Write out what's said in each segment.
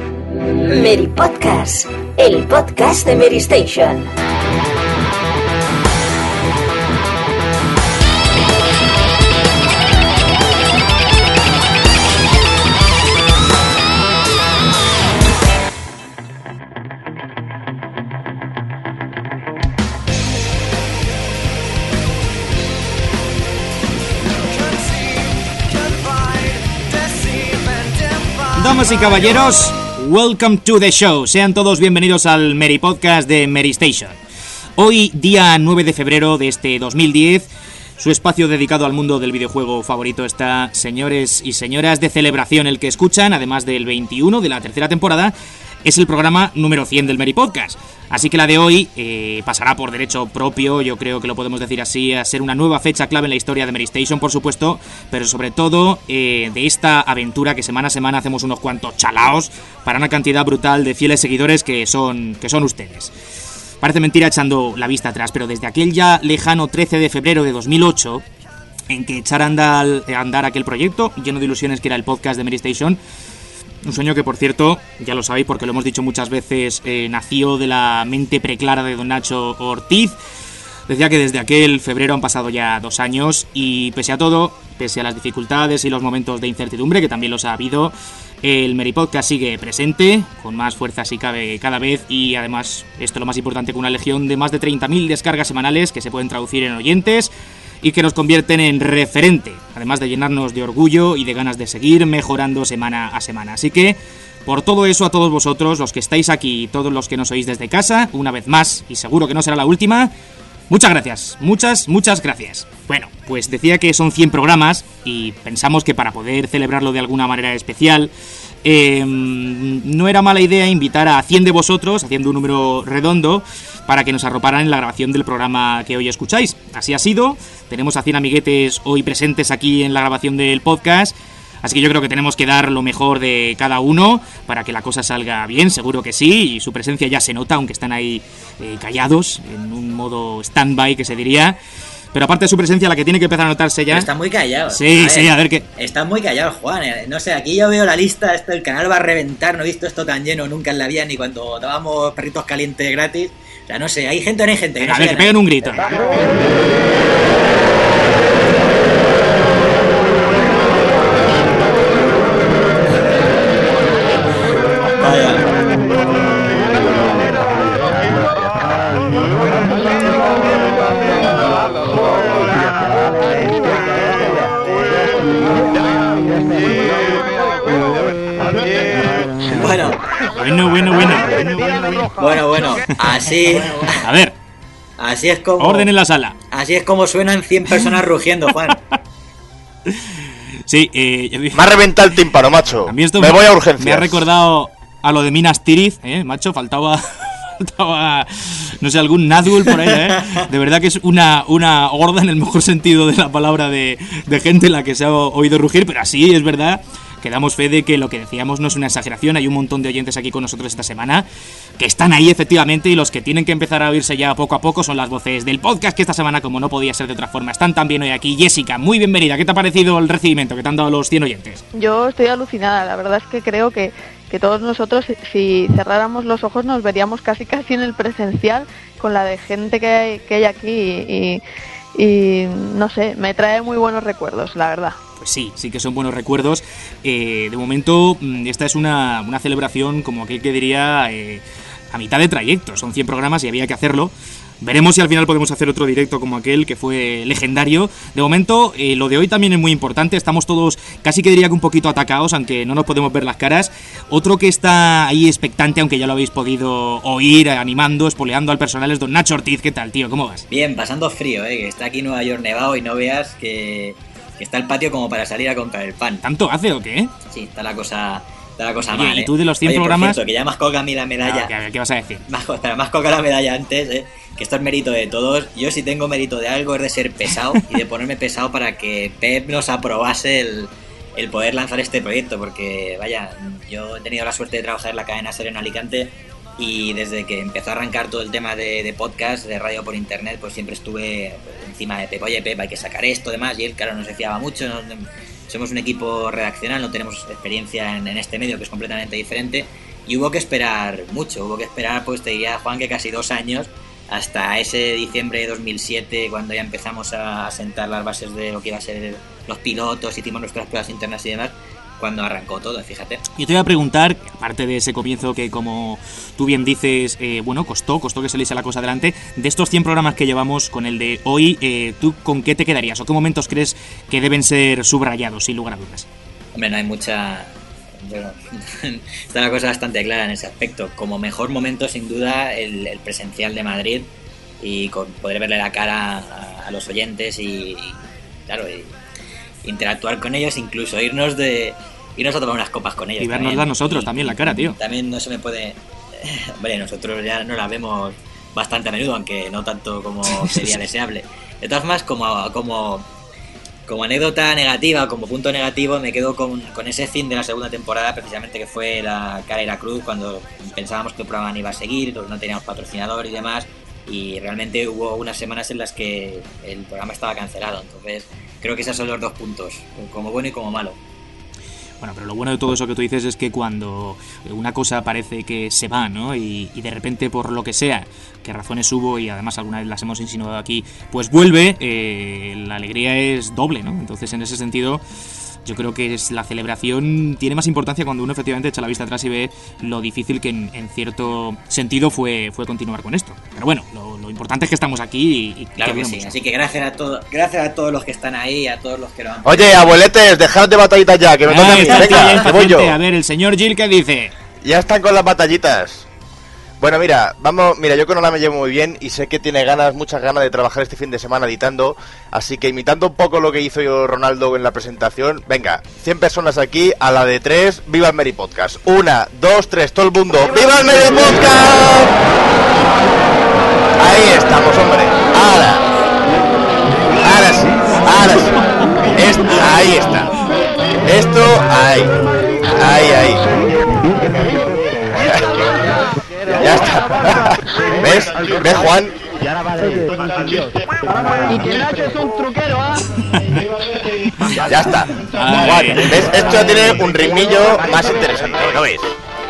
Mary Podcast, el podcast de Mary Station. Damas y caballeros, welcome to the show. Sean todos bienvenidos al Mary Podcast de Mary Station. Hoy, día 9 de febrero de este 2010, su espacio dedicado al mundo del videojuego favorito está, señores y señoras, de celebración. El que escuchan, además del 21 de la tercera temporada, es el programa número 100 del Mary Podcast. Así que la de hoy pasará por derecho propio, yo creo que lo podemos decir así, a ser una nueva fecha clave en la historia de Mary Station, por supuesto, pero sobre todo de esta aventura que semana a semana hacemos unos cuantos chalaos para una cantidad brutal de fieles seguidores que son ustedes. Parece mentira echando la vista atrás, pero desde aquel ya lejano 13 de febrero de 2008, en que echara a andar aquel proyecto lleno de ilusiones que era el podcast de Mary Station, un sueño que, por cierto, ya lo sabéis porque lo hemos dicho muchas veces, nació de la mente preclara de don Nacho Ortiz. Decía que desde aquel febrero han pasado ya 2 años y pese a todo, pese a las dificultades y los momentos de incertidumbre, que también los ha habido, el Mary Podcast sigue presente, con más fuerza si cabe cada vez, y además, esto es lo más importante, con una legión de más de 30.000 descargas semanales que se pueden traducir en oyentes y que nos convierten en referente, además de llenarnos de orgullo y de ganas de seguir mejorando semana a semana. Así que, por todo eso, a todos vosotros, los que estáis aquí, todos los que nos oís desde casa, una vez más, y seguro que no será la última, muchas gracias, muchas gracias. Bueno, pues decía que son 100 programas y pensamos que para poder celebrarlo de alguna manera especial, no era mala idea invitar a 100 de vosotros, haciendo un número redondo, para que nos arroparan en la grabación del programa que hoy escucháis. Así ha sido, tenemos a 100 amiguetes hoy presentes aquí en la grabación del podcast, así que yo creo que tenemos que dar lo mejor de cada uno para que la cosa salga bien, seguro que sí, y su presencia ya se nota, aunque están ahí callados, en un modo stand-by que se diría. Pero aparte de su presencia, la que tiene que empezar a notarse ya... Pero están muy callados. Sí, a ver qué... Están muy callados, Juan. No sé, aquí yo veo la lista, el canal va a reventar, no he visto esto tan lleno nunca en la vida, ni cuando dábamos perritos calientes gratis. O sea, no sé, ¿hay gente o no hay gente? Venga, a ver, que peguen un grito. Bueno, así... A ver. Así es como... Orden en la sala. Así es como suenan 100 personas rugiendo, Juan. Sí, me ha reventado el tímpano, macho. Me voy a urgencias. Me ha recordado a lo de Minas Tirith, macho, faltaba no sé, algún Nazgûl por ahí, De verdad que es una horda en el mejor sentido de la palabra de gente la que se ha oído rugir, pero así es verdad que damos fe de que lo que decíamos no es una exageración. Hay un montón de oyentes aquí con nosotros esta semana que están ahí efectivamente, y los que tienen que empezar a oírse ya poco a poco son las voces del podcast, que esta semana, como no podía ser de otra forma, están también hoy aquí. Jessica, muy bienvenida. ¿Qué te ha parecido el recibimiento que te han dado los 100 oyentes? Yo estoy alucinada, la verdad es que creo que todos nosotros, si cerráramos los ojos, nos veríamos casi en el presencial con la de gente que hay aquí y no sé, me trae muy buenos recuerdos, la verdad. Pues sí que son buenos recuerdos. De momento, esta es una celebración, como aquel que diría, a mitad de trayecto. Son 100 programas y había que hacerlo. Veremos si al final podemos hacer otro directo como aquel que fue legendario. De momento, lo de hoy también es muy importante. Estamos todos, casi que diría que un poquito atacados, aunque no nos podemos ver las caras. Otro que está ahí expectante, aunque ya lo habéis podido oír, animando, espoleando al personal, es don Nacho Ortiz. ¿Qué tal, tío? ¿Cómo vas? Bien, pasando frío, que está aquí en Nueva York nevado y no veas que está el patio como para salir a comprar el pan. ¿Tanto hace o qué? Sí, está la cosa Oye, mal, ¿y tú de los 100 programas? Por cierto, que ya me has colgado a mí la medalla. ¿Qué vas a decir? Me has colgado la medalla antes, que esto es mérito de todos. Yo, si tengo mérito de algo, es de ser pesado y de ponerme pesado para que Pep nos aprobase el poder lanzar este proyecto, porque vaya, yo he tenido la suerte de trabajar en la cadena SER en Alicante, y desde que empezó a arrancar todo el tema de podcast, de radio por internet, pues siempre estuve encima de Pep. Oye, Pep, hay que sacar esto, demás, y él, claro, nos fiaba mucho. Somos un equipo redaccional, no tenemos experiencia en este medio, que es completamente diferente, y hubo que esperar mucho, pues te diría, Juan, que casi 2 años, hasta ese diciembre de 2007, cuando ya empezamos a sentar las bases de lo que iba a ser los pilotos, hicimos nuestras pruebas internas y demás, cuando arrancó todo, fíjate. Yo te voy a preguntar, aparte de ese comienzo que, como tú bien dices, costó que saliese la cosa adelante, de estos 100 programas que llevamos con el de hoy, ¿tú con qué te quedarías o qué momentos crees que deben ser subrayados, sin lugar a dudas? Hombre, no hay mucha... Bueno, está la cosa bastante clara en ese aspecto. Como mejor momento, sin duda, el presencial de Madrid, y con poder verle la cara a los oyentes y claro, y interactuar con ellos, incluso irnos a tomar unas copas con ellos. Y vernosla nosotros también la cara, tío. También no se me puede... Hombre, nosotros ya no la vemos bastante a menudo, aunque no tanto como sería deseable. De todas formas, como anécdota negativa, como punto negativo, me quedo con ese fin de la segunda temporada, precisamente, que fue la cara y la cruz, cuando pensábamos que el programa no iba a seguir, no teníamos patrocinador y demás, y realmente hubo unas semanas en las que el programa estaba cancelado. Entonces creo que esos son los 2 puntos, como bueno y como malo. Bueno, pero lo bueno de todo eso que tú dices es que cuando una cosa parece que se va, ¿no? Y de repente, por lo que sea, que razones hubo, y además alguna vez las hemos insinuado aquí, pues vuelve, la alegría es doble, ¿no? Entonces, en ese sentido, yo creo que la celebración tiene más importancia cuando uno efectivamente echa la vista atrás y ve lo difícil que en cierto sentido fue continuar con esto. Pero bueno, lo importante es que estamos aquí y claro que sí. Así que gracias a todos los que están ahí, a todos los que lo han... Oye, abueletes, dejad de batallitas ya, que me toca a mí. Venga, que voy yo. A ver, el señor Gil, ¿qué dice? Ya están con las batallitas. Bueno, mira, yo con Ona me llevo muy bien y sé que tiene muchas ganas de trabajar este fin de semana editando, así que imitando un poco lo que hizo yo Ronaldo en la presentación, venga, 100 personas aquí, a la de 3, ¡viva el Meri Podcast! 1, 2, 3, todo el mundo, ¡viva el Meri Podcast! Ahí estamos, hombre, ahora sí, ahí está, esto, ahí. Ya está. ¿Ves, Juan? Y que Nacho es un truquero, ¿ah? Ya está. Juan, ¿ves? Esto ya tiene un ritmillo más interesante, ¿no ves?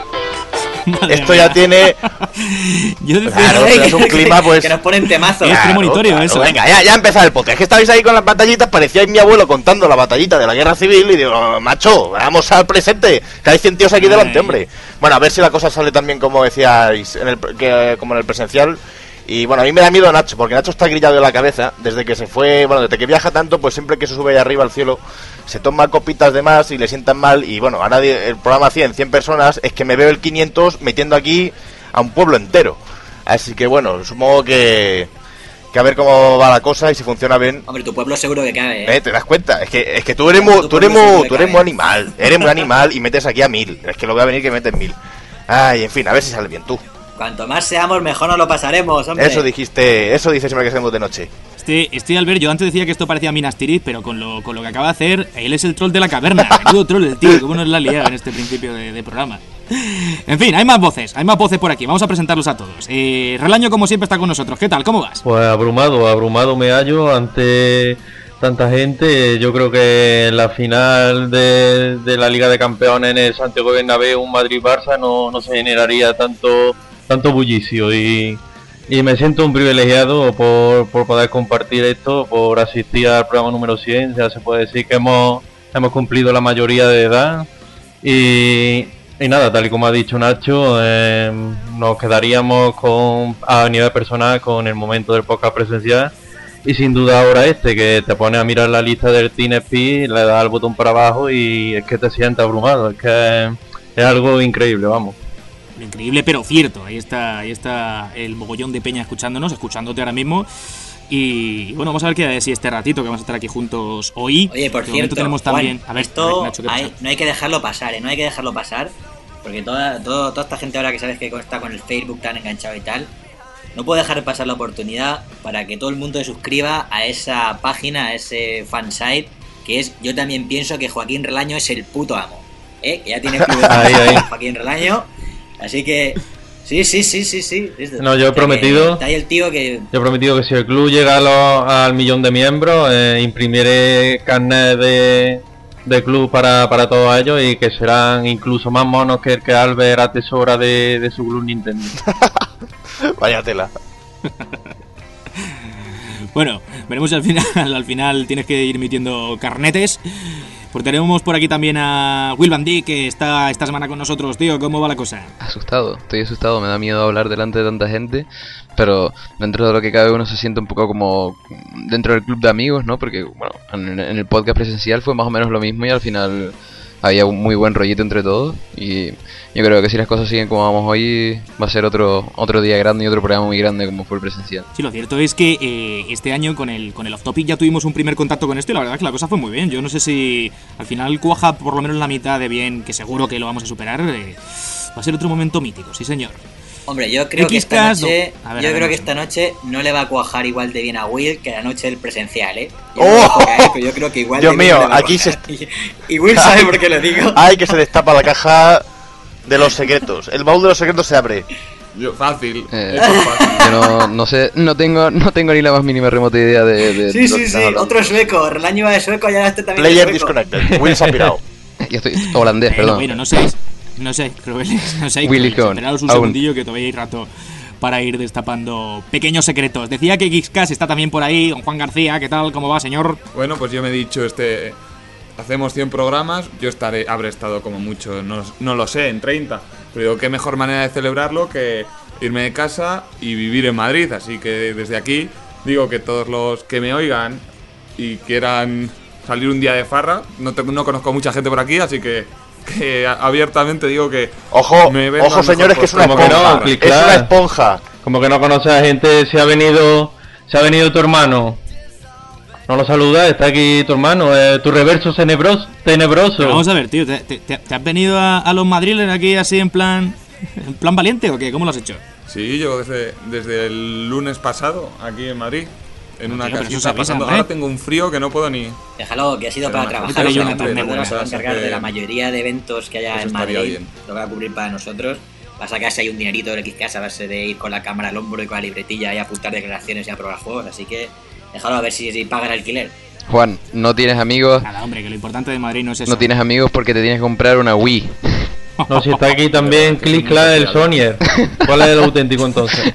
Esto ya tiene... Claro, es un clima, pues... Que nos ponen temazo. Es premonitorio eso. Venga, ya ha empezado el podcast. Es que estabais ahí con las batallitas, parecíais mi abuelo contando la batallita de la guerra civil, y digo, macho, vamos al presente, que hay 100 tíos aquí delante, hombre. Bueno, a ver si la cosa sale también como decíais, como en el presencial. Y bueno, a mí me da miedo Nacho, porque Nacho está grillado de la cabeza desde que se fue, desde que viaja tanto, pues siempre que se sube ahí arriba al cielo se toma copitas de más y le sientan mal. Y bueno, ahora el programa 100 personas, es que me veo el 500 metiendo aquí a un pueblo entero. Así que bueno, supongo que a ver cómo va la cosa y si funciona bien. Hombre, tu pueblo seguro que cabe, ¿eh? ¿Te das cuenta? Es que tú eres muy animal, y metes aquí a 1000. Es que lo voy a venir que metes 1000. Ay, en fin, a ver si sale bien tú. Cuanto más seamos, mejor nos lo pasaremos, hombre. Eso dices siempre que hacemos de noche. Albert, yo antes decía que esto parecía Minas Tirith, pero con lo que acaba de hacer, él es el troll de la caverna. Menudo troll el tío, cómo nos la ha liado en este principio de programa. En fin, hay más voces por aquí, vamos a presentarlos a todos. Relaño, como siempre, está con nosotros. ¿Qué tal? ¿Cómo vas? Pues abrumado me hallo ante tanta gente. Yo creo que la final de la Liga de Campeones en el Santiago Bernabéu, un Madrid-Barça, no se generaría tanto bullicio, y me siento un privilegiado por poder compartir esto, por asistir al programa número 100. Ya se puede decir que hemos cumplido la mayoría de edad, y nada, tal y como ha dicho Nacho, nos quedaríamos a nivel personal con el momento del podcast presencial, y sin duda ahora que te pones a mirar la lista del Team Speed, le das al botón para abajo y es que te sientes abrumado. Es que es algo increíble, vamos. Increíble, pero cierto. Ahí está el mogollón de peña escuchándote ahora mismo. Y bueno, vamos a ver qué si este ratito que vamos a estar aquí juntos hoy. Oye, por cierto, tenemos también... Juan, no hay que dejarlo pasar, no hay que dejarlo pasar, porque toda esta gente ahora que sabes que está con el Facebook tan enganchado y tal, no puedo dejar pasar la oportunidad para que todo el mundo se suscriba a esa página, a ese fansite, que es Yo también pienso que Joaquín Relaño es el puto amo, que ya tiene club de Joaquín Relaño. Así que sí. No, yo he prometido. Está ahí el tío que. Yo he prometido que si el club llega al 1.000.000 de miembros, imprimiré carnet de de club para todos ellos y que serán incluso más monos que el que Albert atesora de su club Nintendo. Vaya tela. Bueno, veremos si al final tienes que ir metiendo carnetes. Pues tenemos por aquí también a Will Van Dijk, que está esta semana con nosotros. Tío, ¿cómo va la cosa? Estoy asustado, me da miedo hablar delante de tanta gente, pero dentro de lo que cabe uno se siente un poco como dentro del club de amigos, ¿no? Porque, bueno, en el podcast presencial fue más o menos lo mismo y al final había un muy buen rollito entre todos y yo creo que si las cosas siguen como vamos hoy va a ser otro día grande y otro programa muy grande como fue el presencial. Sí, lo cierto es que este año con el Off Topic ya tuvimos un primer contacto con esto y la verdad es que la cosa fue muy bien. Yo no sé si al final cuaja por lo menos la mitad de bien, que seguro que lo vamos a superar. Va a ser otro momento mítico, sí señor. Hombre, yo creo que esta noche no le va a cuajar igual de bien a Will que la noche del presencial, ¿eh? Yo creo que igual Dios de mío, bien le va a aquí cuajar. Y Will sabe por qué lo digo. Ay, que se destapa la caja de los secretos. El baúl de los secretos se abre. Fácil. Yo no sé, no tengo ni la más mínima remota idea de Sí, lo que estás hablando. otro sueco. El año va de sueco, ya este también Player de sueco. disconnected. Will se ha pirado. Yo estoy holandés, perdón. Bueno, no sé, crueles, no sé. Willy Cohn. Esperaos un Aún. segundillo que todavía hay rato para ir destapando pequeños secretos. Decía que Geekscast está también por ahí. Don Juan García, ¿qué tal? ¿Cómo va, señor? Bueno, pues yo me he dicho, hacemos 100 programas, yo habré estado como mucho, no lo sé, en 30. Pero digo, qué mejor manera de celebrarlo que irme de casa y vivir en Madrid. Así que desde aquí digo que todos los que me oigan y quieran salir un día de farra, no conozco mucha gente por aquí, así que abiertamente digo que Ojo, me vengo ojo al mejor señores, que es una Como que no, esponja. clic, Es una claro. esponja. Como que no conoces a gente, se ha venido tu hermano. No lo saludas, está aquí tu hermano, tu reverso tenebroso. Pero vamos a ver, tío, ¿te has venido a los Madriles aquí así en plan valiente o qué? ¿Cómo lo has hecho? Sí, yo desde el lunes pasado aquí en Madrid, en una Tío, pero eso casita se avisa, pasando. hombre. Ahora tengo un frío que no puedo ni... Déjalo, que ha sido Pero para bueno, trabajar. ahorita O sea, yo la no presentadora se va a tengo encargar que- de la mayoría de eventos que haya Eso en estaría Madrid. bien. Lo va a cubrir para nosotros. Va a sacarse ahí un dinerito del Xcast a base de ir con la cámara al hombro y con la libretilla y apuntar declaraciones y aprobar juegos. Así que déjalo a ver si paga el alquiler. Juan, no tienes amigos, Nada, hombre, que lo importante de Madrid no es eso. no tienes amigos porque te tienes que comprar una Wii. No, si está aquí también Click el Sonyer. ¿Cuál es el auténtico entonces?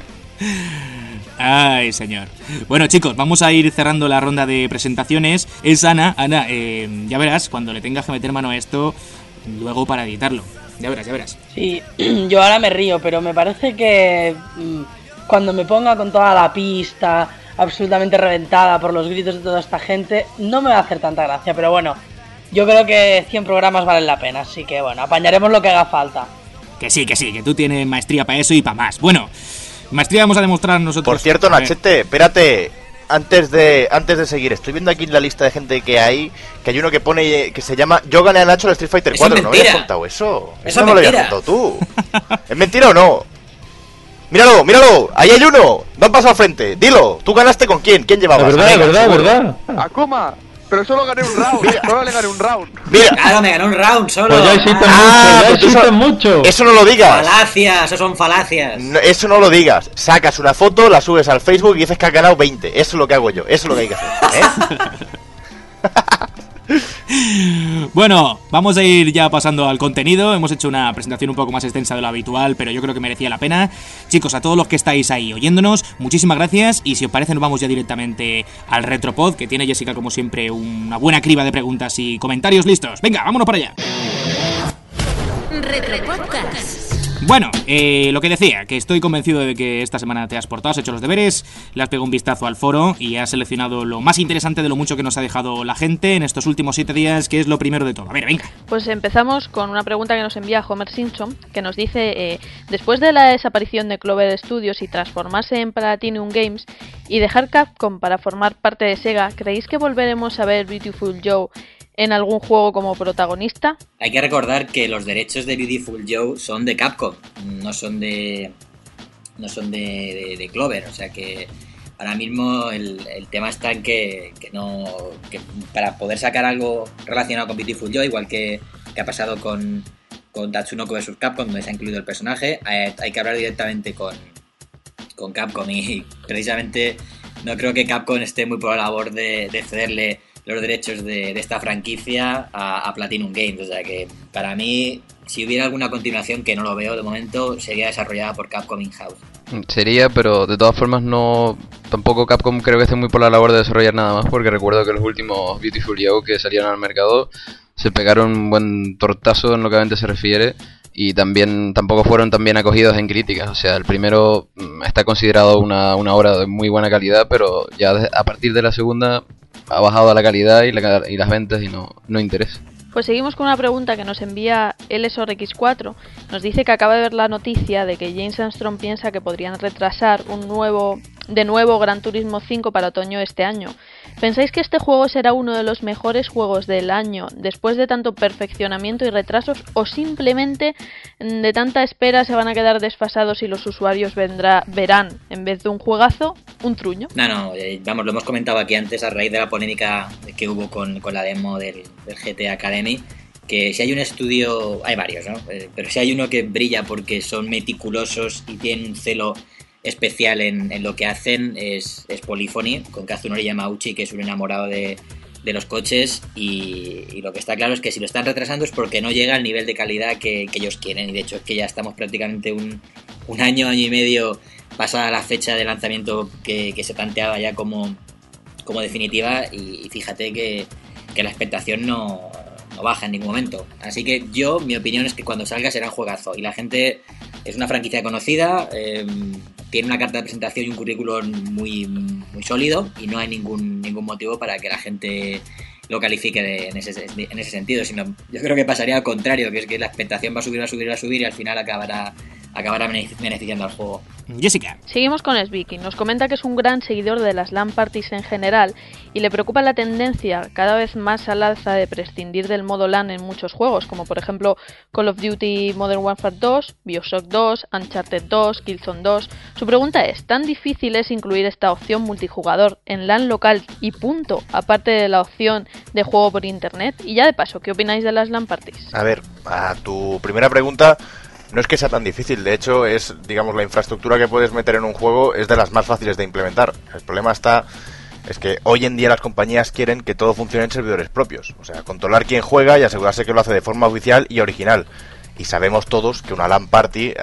Ay, señor. Bueno, chicos, vamos a ir cerrando la ronda de presentaciones. Es Ana. Ana, ya verás, cuando le tengas que meter mano a esto, luego para editarlo. Ya verás. Sí, yo ahora me río, pero me parece que cuando me ponga con toda la pista absolutamente reventada por los gritos de toda esta gente, no me va a hacer tanta gracia, pero bueno, yo creo que 100 programas valen la pena, así que bueno, apañaremos lo que haga falta. Que sí, que tú tienes maestría para eso y para más. Bueno, maestría vamos a demostrar nosotros. Por cierto, A ver. Nachete, espérate. Antes de seguir, estoy viendo aquí en la lista de gente que hay uno que pone que se llama Yo gané a Nacho en Street Fighter Eso es 4. ¿No mentira. habías contado eso? Eso no es me lo habías mentira. contado tú. ¿Es mentira o no? Míralo, ahí hay uno. Va a pasar al frente. Dilo, ¿tú ganaste con quién? ¿Quién llevabas? Es verdad, Venga, seguro. verdad. Akuma, pero solo gané un round. Solo le gané un round. Mira, Claro, me ganó un round solo. Pues ya existen pues existen mucho. eso no lo digas. Falacias, eso son falacias. No, eso no lo digas. Sacas una foto, la subes al Facebook y dices que has ganado 20. Eso es lo que hago yo. Eso es lo que hay que hacer. Bueno, vamos a ir ya pasando al contenido. Hemos hecho una presentación un poco más extensa de lo habitual, pero yo creo que merecía la pena. Chicos, a todos los que estáis ahí oyéndonos, muchísimas gracias. Y si os parece, nos vamos ya directamente al Retropod, que tiene Jessica, como siempre, una buena criba de preguntas y comentarios listos. Venga, vámonos para allá. Retropodcast. Bueno, lo que decía, que estoy convencido de que esta semana te has portado, has hecho los deberes, le has pegado un vistazo al foro y has seleccionado lo más interesante de lo mucho que nos ha dejado la gente en estos últimos 7 días, que es lo primero de todo. A ver, venga. Pues empezamos con una pregunta que nos envía Homer Simpson, que nos dice, después de la desaparición de Clover Studios y transformarse en Platinum Games y dejar Capcom para formar parte de Sega, ¿creéis que volveremos a ver Beautiful Joe en algún juego como protagonista? Hay que recordar que los derechos de Beautiful Joe son de Capcom, no son de Clover, o sea que ahora mismo el tema está en que para poder sacar algo relacionado con Beautiful Joe, igual que ha pasado con Tatsunoko vs Capcom, donde se ha incluido el personaje, hay que hablar directamente con Capcom y precisamente no creo que Capcom esté muy por la labor de cederle los derechos de esta franquicia a Platinum Games. O sea que para mí, si hubiera alguna continuación, que no lo veo de momento, sería desarrollada por Capcom in-house. Sería, pero de todas formas no, tampoco Capcom creo que esté muy por la labor de desarrollar nada más, porque recuerdo que los últimos Beautiful Joe que salieron al mercado se pegaron un buen tortazo en lo que a venta se refiere, y también tampoco fueron tan bien acogidos en críticas. O sea, el primero está considerado una obra de muy buena calidad, pero ya a partir de la segunda ha bajado la calidad y las ventas y no interesa. Pues seguimos con una pregunta que nos envía LSORX4. Nos dice que acaba de ver la noticia de que James Armstrong piensa que podrían retrasar de nuevo Gran Turismo 5 para otoño de este año. ¿Pensáis que este juego será uno de los mejores juegos del año después de tanto perfeccionamiento y retrasos, o simplemente de tanta espera se van a quedar desfasados y los usuarios verán, en vez de un juegazo, un truño? No, vamos, lo hemos comentado aquí antes a raíz de la polémica que hubo con la demo del GTA Academy, que si hay un estudio, hay varios, ¿no? Pero si hay uno que brilla porque son meticulosos y tienen un celo especial en lo que hacen, es Polyphony, con Kazunori Yamauchi, que es un enamorado de los coches, y lo que está claro es que si lo están retrasando es porque no llega al nivel de calidad que ellos quieren, y de hecho es que ya estamos prácticamente un año y medio pasada la fecha de lanzamiento que se planteaba ya como definitiva, y fíjate que la expectación no baja en ningún momento. Así que mi opinión es que cuando salga será un juegazo, y la gente, es una franquicia conocida, tiene una carta de presentación y un currículum muy, muy sólido, y no hay ningún motivo para que la gente lo califique en ese sentido, sino yo creo que pasaría al contrario, que es que la expectación va a subir y al final acabará beneficiando al juego. Jessica. Seguimos con Svicky. Nos comenta que es un gran seguidor de las LAN parties en general y le preocupa la tendencia cada vez más al alza de prescindir del modo LAN en muchos juegos, como por ejemplo Call of Duty Modern Warfare 2, Bioshock 2, Uncharted 2, Killzone 2. Su pregunta es, ¿tan difícil es incluir esta opción multijugador en LAN local y punto, aparte de la opción de juego por internet? Y ya de paso, ¿qué opináis de las LAN parties? A ver, a tu primera pregunta, no es que sea tan difícil, de hecho es, digamos, la infraestructura que puedes meter en un juego es de las más fáciles de implementar. El problema es que hoy en día las compañías quieren que todo funcione en servidores propios, o sea, controlar quién juega y asegurarse que lo hace de forma oficial y original. Y sabemos todos que una LAN party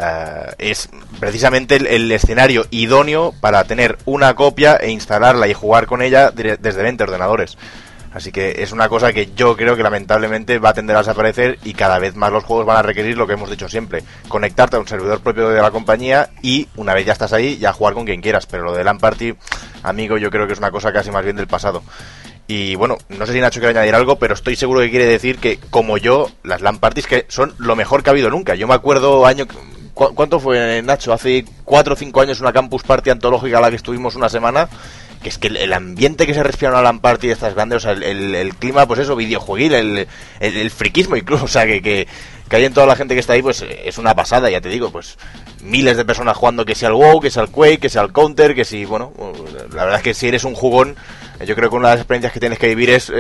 es precisamente el escenario idóneo para tener una copia e instalarla y jugar con ella desde 20 ordenadores. Así que es una cosa que yo creo que lamentablemente va a tender a desaparecer, y cada vez más los juegos van a requerir lo que hemos dicho siempre: conectarte a un servidor propio de la compañía y una vez ya estás ahí, ya jugar con quien quieras. Pero lo de LAN Party, amigo, yo creo que es una cosa casi más bien del pasado. Y bueno, no sé si Nacho quiere añadir algo, pero estoy seguro que quiere decir que, como yo, las LAN Parties que son lo mejor que ha habido nunca. Yo me acuerdo ¿cuánto fue, Nacho? Hace 4 o 5 años, una Campus Party antológica a la que estuvimos una semana, que es que el ambiente que se respira en una LAN Party de estas grandes, o sea, el clima, pues eso, videojueguil, el friquismo incluso, o sea, que hay en toda la gente que está ahí, pues es una pasada, ya te digo, pues miles de personas jugando, que sea al WoW, que sea al Quake, que sea al Counter, que si, bueno, la verdad es que si eres un jugón, yo creo que una de las experiencias que tienes que vivir es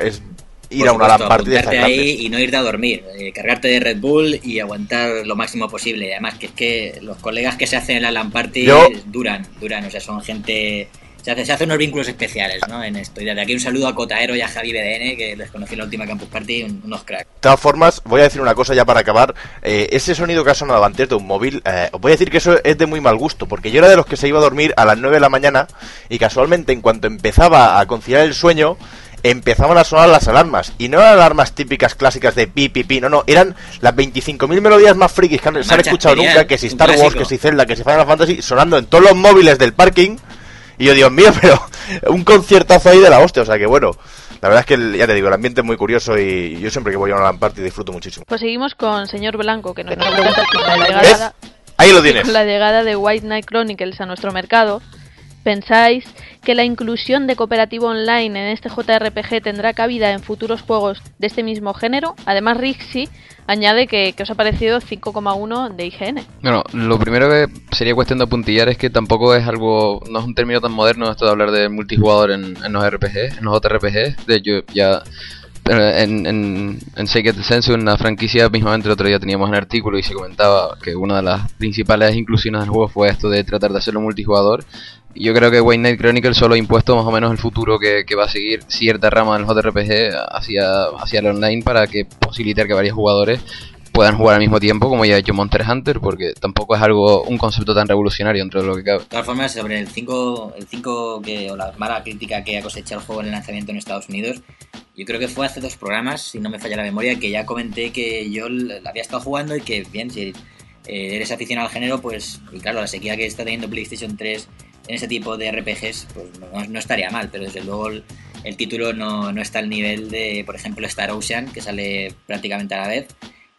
ir a una LAN Party de estas grandes. Ahí y no irte a dormir, cargarte de Red Bull y aguantar lo máximo posible. Además que es que los colegas que se hacen en la LAN Party duran, o sea, son gente... Se hacen unos vínculos especiales, ¿no? En esto. Y desde aquí un saludo a Cotaero y a Javi BDN, que les conocí en la última Campus Party, unos cracks. De todas formas, voy a decir una cosa ya para acabar. Ese sonido que ha sonado antes de un móvil, os voy a decir que eso es de muy mal gusto, porque yo era de los que se iba a dormir a las 9 de la mañana y casualmente, en cuanto empezaba a conciliar el sueño, empezaban a sonar las alarmas. Y no eran alarmas típicas clásicas de pi, no, eran las 25.000 melodías más frikis que se han escuchado nunca, que si Star Wars, que si Zelda, que si Final Fantasy, sonando en todos los móviles del parking. Y yo, Dios mío, pero un conciertazo ahí de la hostia, o sea que bueno, la verdad es que, ya te digo, el ambiente es muy curioso y yo siempre que voy a una LAN Party disfruto muchísimo. Pues seguimos con señor Blanco, que nos pregunta con la llegada, ahí lo tienes. Con la llegada de White Knight Chronicles a nuestro mercado, ¿pensáis que la inclusión de cooperativo online en este JRPG tendrá cabida en futuros juegos de este mismo género? Además, Rixi añade que os ha parecido 5,1 de IGN. Bueno, lo primero que sería cuestión de apuntillar es que tampoco es algo, no es un término tan moderno esto de hablar de multijugador en los RPGs, en los JRPGs. De hecho, ya en Seiken Densetsu, en la franquicia, mismamente el otro día teníamos un artículo y se comentaba que una de las principales inclusiones del juego fue esto de tratar de hacerlo multijugador. Yo creo que White Knight Chronicle solo ha impuesto más o menos el futuro que va a seguir cierta rama del JRPG hacia el online, para que posibilitar que varios jugadores puedan jugar al mismo tiempo, como ya ha hecho Monster Hunter, porque tampoco es un concepto tan revolucionario dentro de lo que cabe. De todas formas, sobre el 5 o la mala crítica que ha cosechado el juego en el lanzamiento en Estados Unidos, yo creo que fue hace 2 programas, si no me falla la memoria, que ya comenté que yo había estado jugando y que, bien, si eres aficionado al género, pues, y claro, la sequía que está teniendo PlayStation 3 en ese tipo de RPGs, pues no estaría mal, pero desde luego el título no está al nivel de, por ejemplo, Star Ocean, que sale prácticamente a la vez,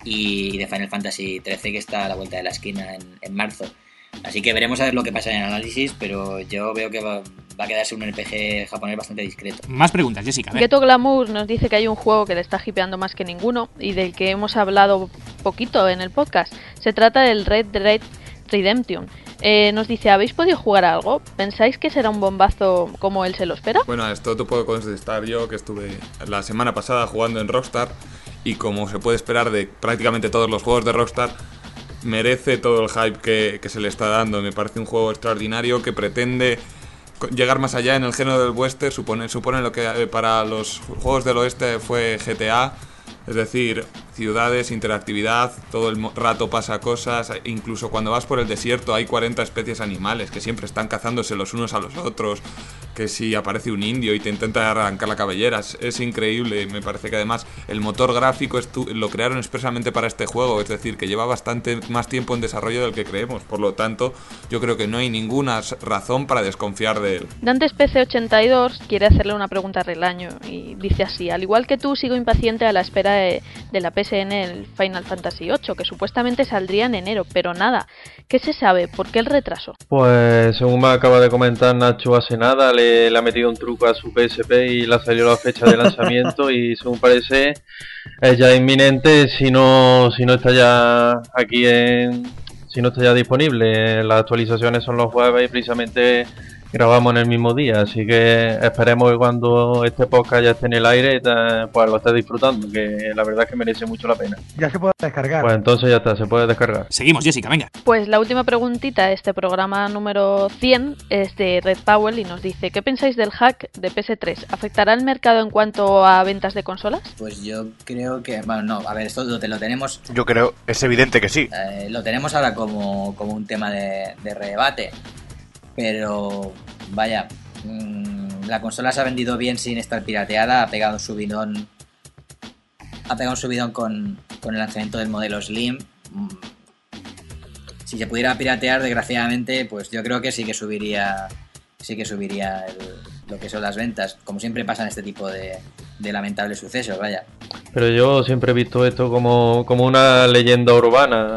y de Final Fantasy XIII, que está a la vuelta de la esquina en marzo. Así que veremos a ver lo que pasa en el análisis, pero yo veo que va a quedarse un RPG japonés bastante discreto. Más preguntas, Jessica. Ghetto Glamour nos dice que hay un juego que le está hipeando más que ninguno y del que hemos hablado poquito en el podcast. Se trata del Red Dead Redemption. Nos dice, ¿habéis podido jugar a algo? ¿Pensáis que será un bombazo como él se lo espera? Bueno, esto te puedo contestar yo, que estuve la semana pasada jugando en Rockstar, y como se puede esperar de prácticamente todos los juegos de Rockstar, merece todo el hype que se le está dando. Me parece un juego extraordinario que pretende llegar más allá en el género del western, supone lo que para los juegos del oeste fue GTA, es decir, ciudades, interactividad, todo el rato pasa cosas, incluso cuando vas por el desierto hay 40 especies animales que siempre están cazándose los unos a los otros, que si aparece un indio y te intenta arrancar la cabellera, es increíble. Me parece que además el motor gráfico lo crearon expresamente para este juego, es decir, que lleva bastante más tiempo en desarrollo del que creemos, por lo tanto yo creo que no hay ninguna razón para desconfiar de él. Dantes PC82 quiere hacerle una pregunta a Relaño y dice así: al igual que tú, sigo impaciente a la espera de la PSN el Final Fantasy VIII, que supuestamente saldría en enero, pero nada. ¿Qué se sabe? ¿Por qué el retraso? Pues según me acaba de comentar Nacho hace nada, le ha metido un truco a su PSP y le ha salido la fecha de lanzamiento y según parece es ya inminente, si no está ya aquí si no está ya disponible. Las actualizaciones son los jueves y precisamente grabamos en el mismo día, así que esperemos que cuando este podcast ya esté en el aire, pues lo estés disfrutando, que la verdad es que merece mucho la pena. Ya se puede descargar. Pues entonces ya está, se puede descargar. Seguimos, Jessica, venga. Pues la última preguntita de este programa número 100 es de Red Powell y nos dice: ¿qué pensáis del hack de PS3? ¿Afectará el mercado en cuanto a ventas de consolas? Pues yo creo que, bueno, no, a ver, esto lo tenemos. Yo creo, es evidente que sí. Lo tenemos ahora como un tema de redebate. Pero, vaya, la consola se ha vendido bien sin estar pirateada, ha pegado un subidón con el lanzamiento del modelo Slim. Si se pudiera piratear, desgraciadamente, pues yo creo que sí que subiría lo que son las ventas, como siempre pasa en este tipo de lamentables sucesos, vaya. Pero yo siempre he visto esto como una leyenda urbana.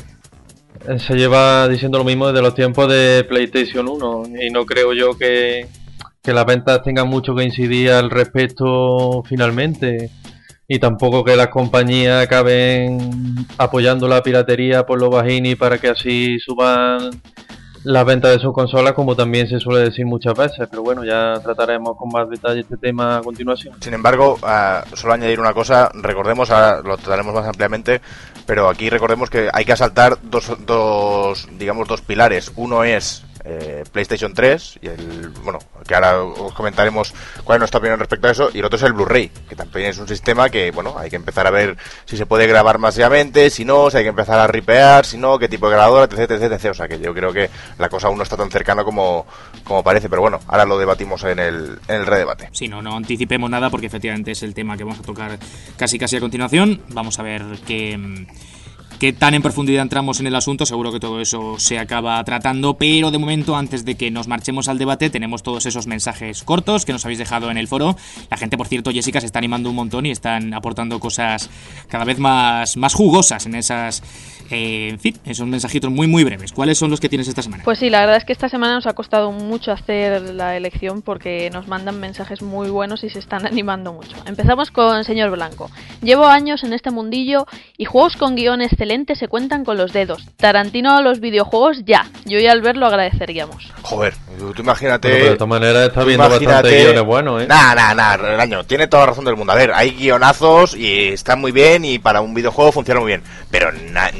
Se lleva diciendo lo mismo desde los tiempos de PlayStation 1 y no creo yo que las ventas tengan mucho que incidir al respecto finalmente, y tampoco que las compañías acaben apoyando la piratería por lo bajini para que así suban las ventas de sus consolas, como también se suele decir muchas veces, pero bueno, ya trataremos con más detalle este tema a continuación. Sin embargo, solo añadir una cosa, recordemos, lo trataremos más ampliamente, pero aquí recordemos que hay que asaltar dos pilares. Uno es PlayStation 3 y que ahora os comentaremos cuál es nuestra opinión respecto a eso, y el otro es el Blu-ray, que también es un sistema que, bueno, hay que empezar a ver si se puede grabar masivamente, si no, si hay que empezar a ripear, si no, qué tipo de grabadora, etc. O sea que yo creo que la cosa aún no está tan cercana como parece, pero bueno, ahora lo debatimos en el redebate. Sí, no anticipemos nada porque efectivamente es el tema que vamos a tocar casi a continuación. Vamos a ver qué tan en profundidad entramos en el asunto. Seguro que todo eso se acaba tratando, pero de momento, antes de que nos marchemos al debate, tenemos todos esos mensajes cortos que nos habéis dejado en el foro. La gente, por cierto, Jessica, se está animando un montón y están aportando cosas cada vez más jugosas en esas, en fin, esos mensajitos muy muy breves. ¿Cuáles son los que tienes esta semana? Pues sí, la verdad es que esta semana nos ha costado mucho hacer la elección porque nos mandan mensajes muy buenos y se están animando mucho. Empezamos con Señor Blanco. Llevo años en este mundillo y juegos con guión excelente se cuentan con los dedos. Tarantino a los videojuegos ya. Yo y Albert lo agradeceríamos. Joder, tú imagínate. Bueno, pero de todas maneras está viendo bastante guiones buenos, ¿eh? Nah, Relaño, tiene toda la razón del mundo. A ver, hay guionazos y están muy bien y para un videojuego funciona muy bien. Pero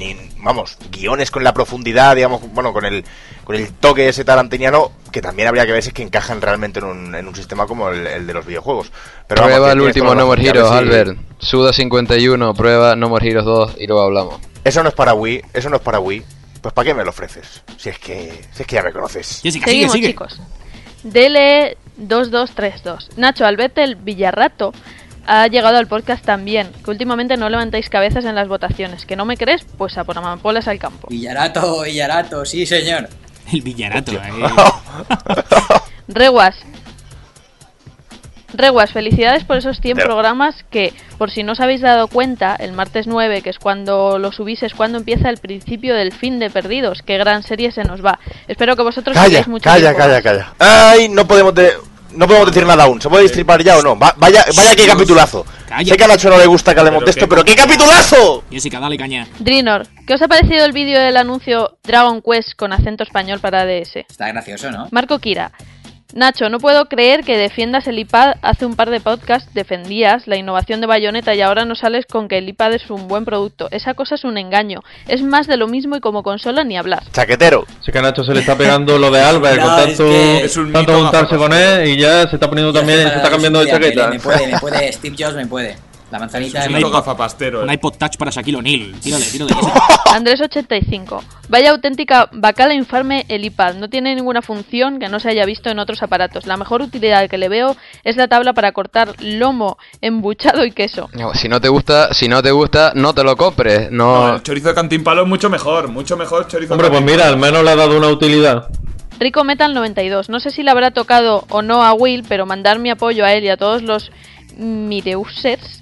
vamos, guiones con la profundidad, digamos, bueno, con el toque ese tarantiniano, que también habría que ver si es que encajan realmente en un sistema como el de los videojuegos. Pero prueba vamos, el último No More Heroes, Albert. Suda 51, prueba No More Heroes 2 y luego hablamos. Eso no es para Wii. Pues ¿para qué me lo ofreces? Si es que ya me conoces. Jessica, Seguimos, sigue. chicos. DL2232. Nacho, Albert el Villarrato ha llegado al podcast también, que últimamente no levantáis cabezas en las votaciones. ¿Que no me crees? Pues a por amapolas al campo. Villarato, sí señor. El Villarato, Reguas, felicidades por esos 100 Pero- programas que, por si no os habéis dado cuenta, el martes 9, que es cuando lo subís, es cuando empieza el principio del fin de Perdidos. Qué gran serie se nos va. Espero que vosotros sigáis mucho tiempo más. Calla. Ay, no podemos decir nada aún. ¿Se puede destripar ya o no? Vaya qué capitulazo. Calla. Sé que a Nacho no le gusta que hablemos de esto, pero ¡qué capitulazo! Jessica, dale caña. Drinor, ¿qué os ha parecido el vídeo del anuncio Dragon Quest con acento español para DS? Está gracioso, ¿no? Marco Kira. Nacho, no puedo creer que defiendas el iPad. Hace un par de podcasts defendías la innovación de Bayonetta y ahora no sales con que el iPad es un buen producto. Esa cosa es un engaño. Es más de lo mismo y como consola ni hablar. Chaquetero. Sé que a Nacho se le está pegando lo de Albert, No, con tanto, es un tanto mito juntarse con él y ya se está poniendo también, se está cambiando de chaqueta. Me puede, Steve Jobs me puede. La manzanita Es de un mito gafapastero. Un iPod Touch para Shaquille O'Neal. Tírale. Andrés85. Vaya auténtica bacala infame el iPad. No tiene ninguna función que no se haya visto en otros aparatos. La mejor utilidad que le veo es la tabla para cortar lomo, embuchado y queso. No, si no te gusta, no te lo compres. No, el chorizo de Cantimpalo es mucho mejor chorizo. Hombre, de pues mira, al menos le ha dado una utilidad. Rico Metal 92. No sé si le habrá tocado o no a Will, pero mandar mi apoyo a él y a todos los Mireusers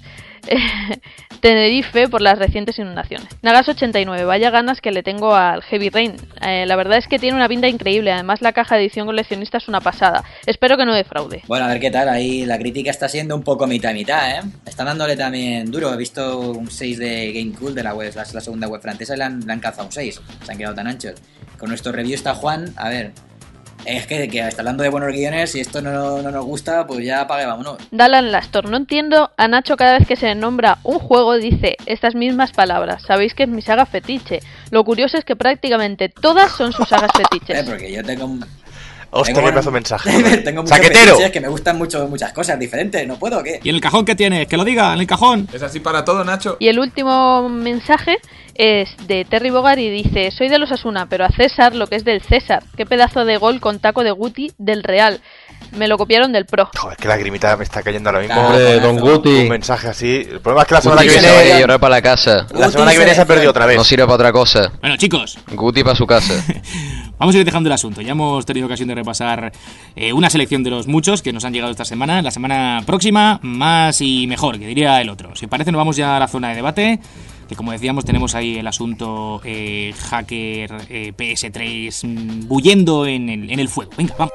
Tenerife por las recientes inundaciones. Nagas 89, vaya ganas que le tengo al Heavy Rain. La verdad es que tiene una pinta increíble, además la caja de edición coleccionista es una pasada. Espero que no defraude. Bueno, a ver qué tal, ahí la crítica está siendo un poco mitad y mitad, ¿eh? Están dándole también duro, he visto un 6 de GameCool de la web, la segunda web francesa, y le han calzado un 6, se han quedado tan anchos. Con nuestro review está Juan, a ver... Es que está hablando de buenos guiones, si esto no nos gusta, pues ya apague, vámonos. Dalan Lastor, no entiendo a Nacho cada vez que se nombra un juego dice estas mismas palabras. Sabéis que es mi saga fetiche. Lo curioso es que prácticamente todas son sus sagas fetiches. Porque yo tengo... Hostia, qué pedazo de mensaje. Tengo muchos ¡Saquetero! fetiches que me gustan muchas cosas diferentes, ¿no puedo o qué? ¿Y en el cajón qué tienes? Que lo diga, en el cajón. Es así para todo, Nacho. Y el último mensaje es de Terry Bogard y dice: soy de los Asuna, pero a César lo que es del César. Qué pedazo de gol con taco de Guti del Real. Me lo copiaron del Pro. Joder, que la lagrimita me está cayendo ahora mismo. Hombre, Don Guti. Un mensaje así. El problema es que la semana Guti que que se vaya a viene... llorar para la casa. La semana que viene se ha perdido otra vez. No sirve para otra cosa. Bueno, chicos, Guti para su casa. vamos a ir dejando el asunto. Ya hemos tenido ocasión de repasar una selección de los muchos que nos han llegado esta semana. La semana próxima, más y mejor, que diría el otro. Si parece, nos vamos ya a la zona de debate. Que como decíamos, tenemos ahí el asunto hacker PS3 bullendo en el fuego. Venga, vamos.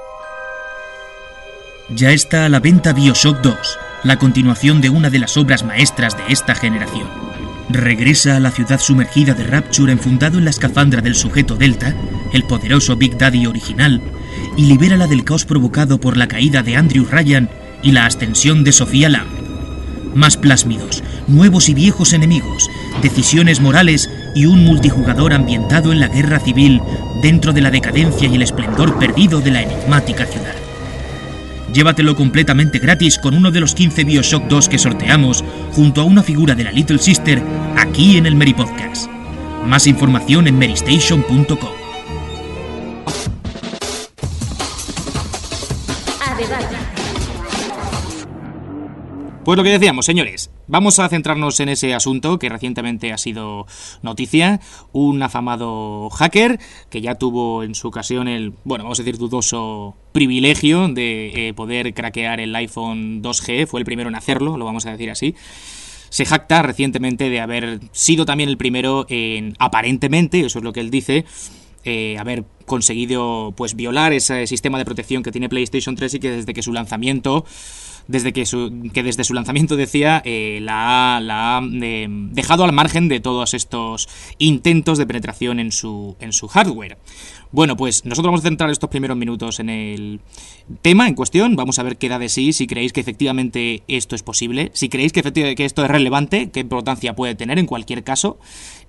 Ya está a la venta BioShock 2, la continuación de una de las obras maestras de esta generación. Regresa a la ciudad sumergida de Rapture enfundado en la escafandra del sujeto Delta, el poderoso Big Daddy original, y libérala del caos provocado por la caída de Andrew Ryan y la ascensión de Sofía Lamb. Más plásmidos, nuevos y viejos enemigos, decisiones morales y un multijugador ambientado en la guerra civil dentro de la decadencia y el esplendor perdido de la enigmática ciudad. Llévatelo completamente gratis con uno de los 15 BioShock 2 que sorteamos junto a una figura de la Little Sister aquí en el Meri Podcast. Más información en meristation.com. Pues lo que decíamos, señores, vamos a centrarnos en ese asunto que recientemente ha sido noticia. Un afamado hacker que ya tuvo en su ocasión el, bueno, vamos a decir, dudoso privilegio de poder craquear el iPhone 2G. Fue el primero en hacerlo, lo vamos a decir así. Se jacta recientemente de haber sido también el primero en, aparentemente, eso es lo que él dice, haber conseguido pues violar ese sistema de protección que tiene PlayStation 3 y que desde que su lanzamiento que desde su lanzamiento decía la ha dejado al margen de todos estos intentos de penetración en su hardware. Bueno, pues nosotros vamos a centrar estos primeros minutos en el tema en cuestión. Vamos a ver qué da de sí, si creéis que efectivamente esto es posible, si creéis que esto es relevante, qué importancia puede tener en cualquier caso.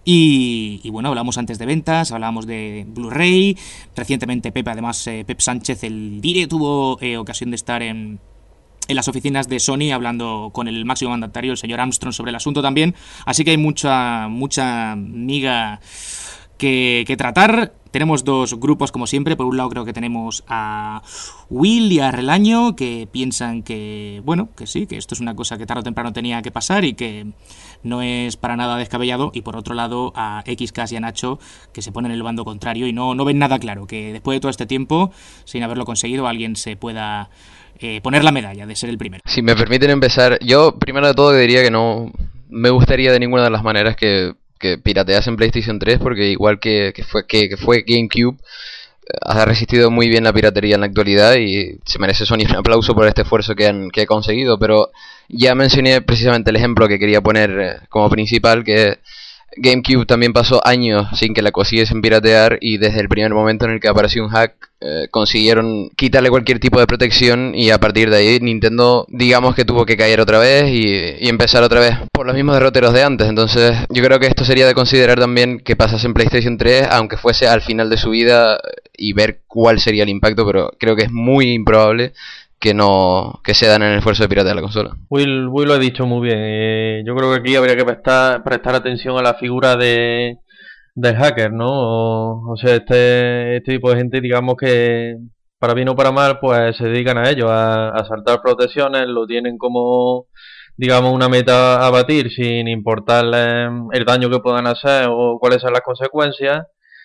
Y bueno, hablamos antes de ventas, hablábamos de Blu-ray. Recientemente Pep Sánchez, el Dire, tuvo ocasión de estar en las oficinas de Sony hablando con el máximo mandatario, el señor Armstrong, sobre el asunto también. Así que hay mucha miga que tratar. Tenemos dos grupos, como siempre. Por un lado creo que tenemos a Will y a Relaño, que piensan que, bueno, que sí, que esto es una cosa que tarde o temprano tenía que pasar y que no es para nada descabellado. Y por otro lado a XCast y a Nacho, que se ponen en el bando contrario y no ven nada claro, que después de todo este tiempo, sin haberlo conseguido, alguien se pueda poner la medalla de ser el primero. Si me permiten empezar, yo primero de todo diría que no me gustaría de ninguna de las maneras que pirateasen PlayStation 3, porque igual que fue GameCube, ha resistido muy bien la piratería en la actualidad y se merece Sony un aplauso por este esfuerzo que ha conseguido. Pero ya mencioné precisamente el ejemplo que quería poner como principal, que GameCube también pasó años sin que la consiguiesen piratear, y desde el primer momento en el que apareció un hack consiguieron quitarle cualquier tipo de protección, y a partir de ahí Nintendo, digamos que tuvo que caer otra vez y empezar otra vez por los mismos derroteros de antes. Entonces yo creo que esto sería de considerar también que pasase en PlayStation 3, aunque fuese al final de su vida, y ver cuál sería el impacto, pero creo que es muy improbable que se dan en el esfuerzo de piratear la consola. Will lo ha dicho muy bien. Yo creo que aquí habría que prestar atención a la figura del hacker, ¿no? O sea, este tipo de gente, digamos que para bien o para mal, pues se dedican a ello, a saltar protecciones, lo tienen como, digamos, una meta a batir sin importarles el daño que puedan hacer o cuáles son las consecuencias.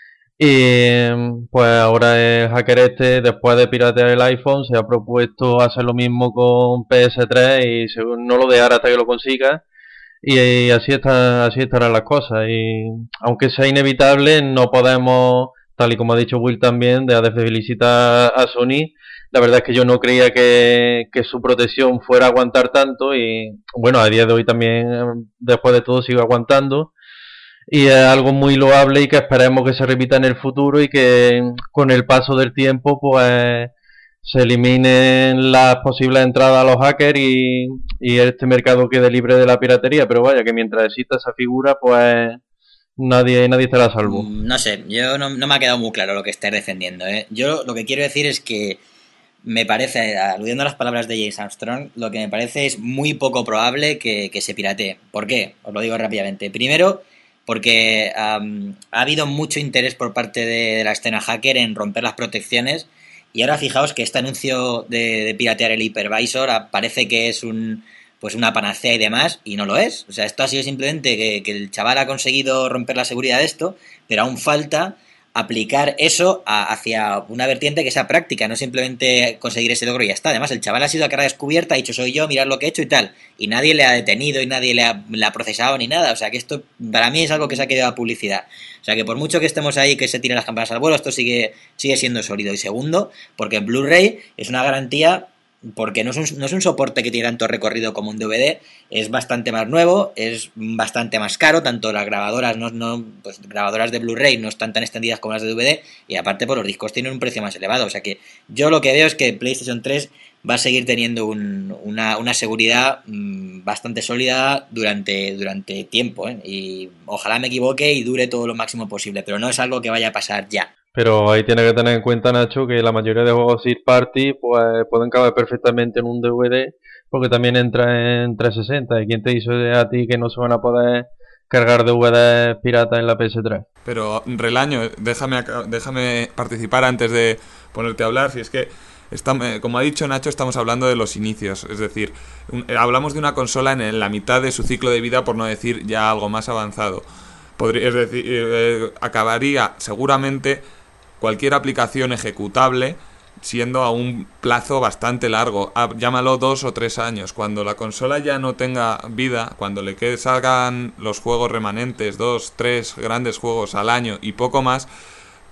Y pues ahora el hacker después de piratear el iPhone, se ha propuesto hacer lo mismo con PS3 y según no lo dejará hasta que lo consiga. Y así estarán las cosas. Y aunque sea inevitable, no podemos, tal y como ha dicho Will también, dejar de felicitar a Sony. La verdad es que yo no creía que su protección fuera a aguantar tanto, y bueno, a día de hoy también, después de todo, sigue aguantando. Y es algo muy loable y que esperemos que se repita en el futuro, y que con el paso del tiempo pues se eliminen las posibles entradas a los hackers y este mercado quede libre de la piratería. Pero vaya, que mientras exista esa figura, pues nadie estará a salvo. No sé, yo no me ha quedado muy claro lo que estáis defendiendo, ¿eh? Yo lo que quiero decir es que me parece, aludiendo a las palabras de James Armstrong, lo que me parece es muy poco probable que se piratee. ¿Por qué? Os lo digo rápidamente. Primero, porque ha habido mucho interés por parte de la escena hacker en romper las protecciones, y ahora fijaos que este anuncio de piratear el hypervisor parece que es una panacea y demás, y no lo es. O sea, esto ha sido simplemente que el chaval ha conseguido romper la seguridad de esto, pero aún falta aplicar eso hacia una vertiente que sea práctica, no simplemente conseguir ese logro y ya está. Además, el chaval ha sido a cara descubierta, ha dicho soy yo, mirad lo que he hecho y tal, y nadie le ha detenido y nadie le ha procesado ni nada. O sea que esto para mí es algo que se ha quedado a publicidad. O sea que por mucho que estemos ahí, que se tiren las campanas al vuelo, esto sigue siendo sólido. Y segundo, porque Blu-ray es una garantía, porque no es un soporte que tiene tanto recorrido como un DVD, es bastante más nuevo, es bastante más caro, tanto las grabadoras grabadoras de Blu-ray no están tan extendidas como las de DVD, y aparte por los discos tienen un precio más elevado. O sea que yo lo que veo es que PlayStation 3 va a seguir teniendo una seguridad bastante sólida durante tiempo, ¿eh? Y ojalá me equivoque y dure todo lo máximo posible, pero no es algo que vaya a pasar ya. Pero ahí tiene que tener en cuenta, Nacho, que la mayoría de juegos third party pues pueden caber perfectamente en un DVD, porque también entra en 360. ¿Y quién te dice a ti que no se van a poder cargar DVDs piratas en la PS3? Pero, Relaño, déjame participar antes de ponerte a hablar. Si es que, como ha dicho Nacho, estamos hablando de los inicios. Es decir, hablamos de una consola en la mitad de su ciclo de vida, por no decir ya algo más avanzado. Acabaría seguramente cualquier aplicación ejecutable siendo a un plazo bastante largo, llámalo 2 o 3 años. Cuando la consola ya no tenga vida, cuando salgan los juegos remanentes, 2, 3 grandes juegos al año y poco más,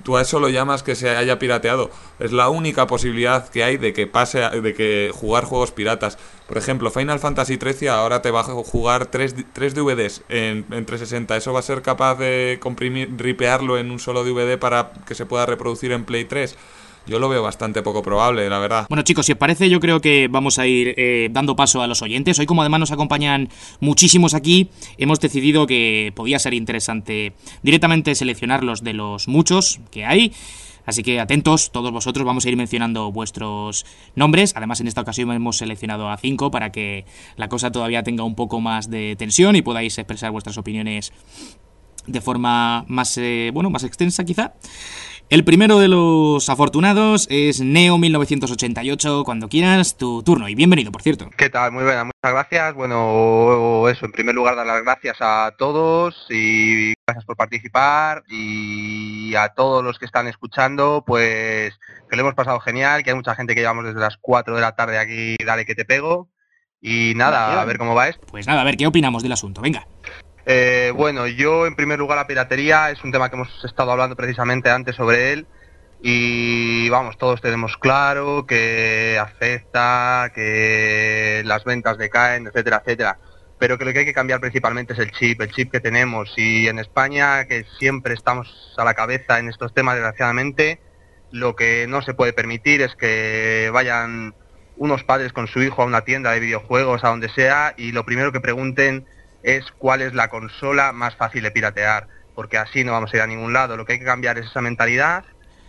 tú a eso lo llamas que se haya pirateado. Es la única posibilidad que hay de que de que jugar juegos piratas. Por ejemplo, Final Fantasy XIII ahora te va a jugar 3 DVDs en 360. ¿Eso va a ser capaz de ripearlo en un solo DVD para que se pueda reproducir en Play 3? Yo lo veo bastante poco probable, la verdad. Bueno, chicos, si os parece, yo creo que vamos a ir dando paso a los oyentes. Hoy, como además nos acompañan muchísimos aquí, hemos decidido que podía ser interesante directamente seleccionarlos de los muchos que hay. Así que atentos, todos vosotros, vamos a ir mencionando vuestros nombres. Además, en esta ocasión hemos seleccionado a 5 para que la cosa todavía tenga un poco más de tensión y podáis expresar vuestras opiniones de forma más, más extensa, quizá. El primero de los afortunados es Neo1988. Cuando quieras, tu turno. Y bienvenido, por cierto. ¿Qué tal? Muy buena, muchas gracias. Bueno, eso, en primer lugar, dar las gracias a todos y gracias por participar. Y a todos los que están escuchando, pues que lo hemos pasado genial, que hay mucha gente que llevamos desde las 4 de la tarde aquí, dale que te pego. Y nada, a ver cómo va esto. Pues nada, a ver, ¿qué opinamos del asunto? Venga. Bueno, yo en primer lugar la piratería es un tema que hemos estado hablando precisamente antes sobre él y vamos, todos tenemos claro que afecta, que las ventas decaen, etcétera, etcétera, pero que lo que hay que cambiar principalmente es el chip que tenemos y en España, que siempre estamos a la cabeza en estos temas desgraciadamente, lo que no se puede permitir es que vayan unos padres con su hijo a una tienda de videojuegos, a donde sea, y lo primero que pregunten es cuál es la consola más fácil de piratear, porque así no vamos a ir a ningún lado. Lo que hay que cambiar es esa mentalidad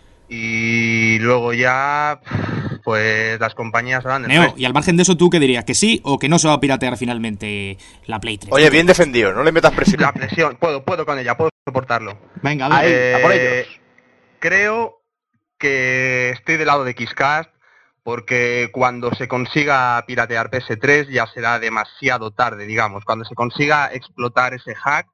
y luego ya, pues las compañías harán el Neo, resto. y al margen de eso, ¿tú qué dirías? ¿Que sí o que no se va a piratear finalmente la Play 3? Oye, bien defendido, no le metas presión. La presión, puedo con ella, puedo soportarlo. Venga, a ver, a por ellos. Creo que estoy del lado de Xcast, porque cuando se consiga piratear PS3 ya será demasiado tarde, digamos. Cuando se consiga explotar ese hack,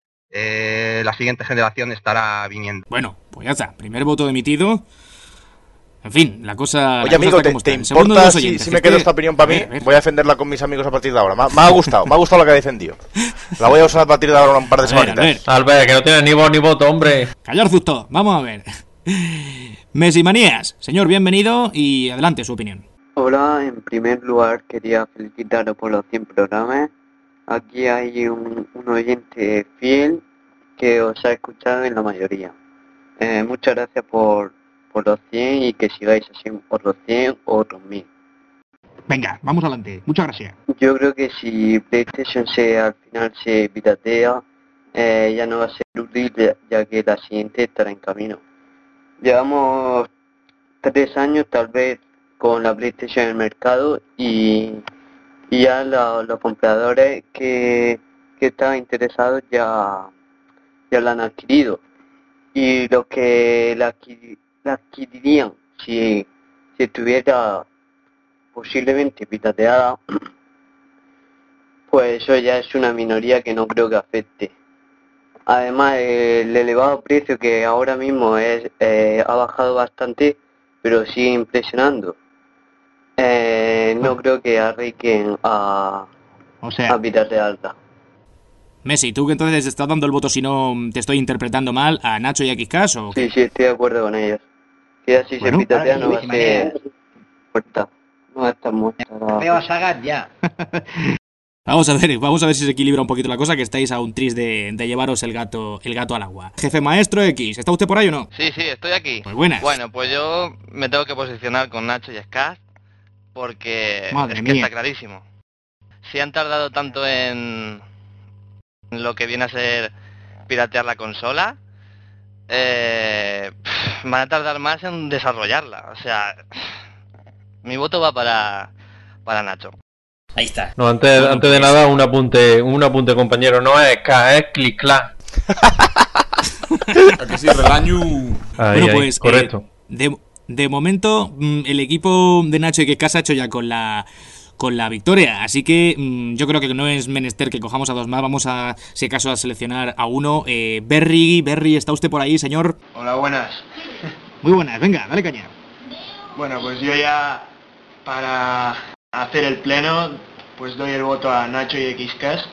la siguiente generación estará viniendo. Bueno, pues ya está. Primer voto emitido. En fin, la cosa... Oye, amigo, ¿te importa si me quedo esta opinión para mí? Voy a defenderla con mis amigos a partir de ahora. Me ha gustado lo que ha defendido. La voy a usar a partir de ahora un par de semanitas. Albert, que no tienes ni voz ni voto, hombre. Callar justo. Vamos a ver. Messi Manías, señor, bienvenido y adelante su opinión. Hola, en primer lugar quería felicitaros por los 100 programas. Aquí hay un oyente fiel que os ha escuchado en la mayoría. Muchas gracias por los 100 y que sigáis así otros 100 o otros 1000. Venga, vamos adelante. Muchas gracias. Yo creo que si PlayStation al final se piratea, ya no va a ser útil ya que la siguiente estará en camino. Llevamos 3 años tal vez con la PlayStation en el mercado y ya los compradores que estaban interesados ya la han adquirido. Y los que la adquirirían si estuviera posiblemente pirateada, pues eso ya es una minoría que no creo que afecte. Además, el elevado precio que ahora mismo ha bajado bastante, pero sigue impresionando. No creo que arriesguen a piratearla. Messi, ¿tú que entonces estás dando el voto, si no te estoy interpretando mal, a Nacho y a Xcast o qué? Sí, estoy de acuerdo con ellos. Si así se piratea no va a ser puerta. No va a estar muerta. Veo a Sagat ya. Vamos a ver si se equilibra un poquito la cosa, que estáis a un tris de llevaros el gato al agua. Jefe maestro X, ¿está usted por ahí o no? Sí, estoy aquí. Pues buenas. Bueno, pues yo me tengo que posicionar con Nacho y Scast porque Madre es mía. que está clarísimo. Si han tardado tanto en lo que viene a ser piratear la consola, van a tardar más en desarrollarla. O sea, mi voto va para Nacho. Ahí está. No, antes de nada, un apunte, compañero. No es K, es clic-clac. ¿A que sí, relaño? Bueno, pues correcto. De momento el equipo de Nacho y Xcast ha hecho ya con la victoria, así que yo creo que no es menester que cojamos a dos más. Vamos a, si acaso, a seleccionar a uno. Berry, ¿está usted por ahí, señor? Hola, buenas. Muy buenas, venga, dale caña. Bueno, pues yo ya, para hacer el pleno, pues doy el voto a Nacho y Xcast.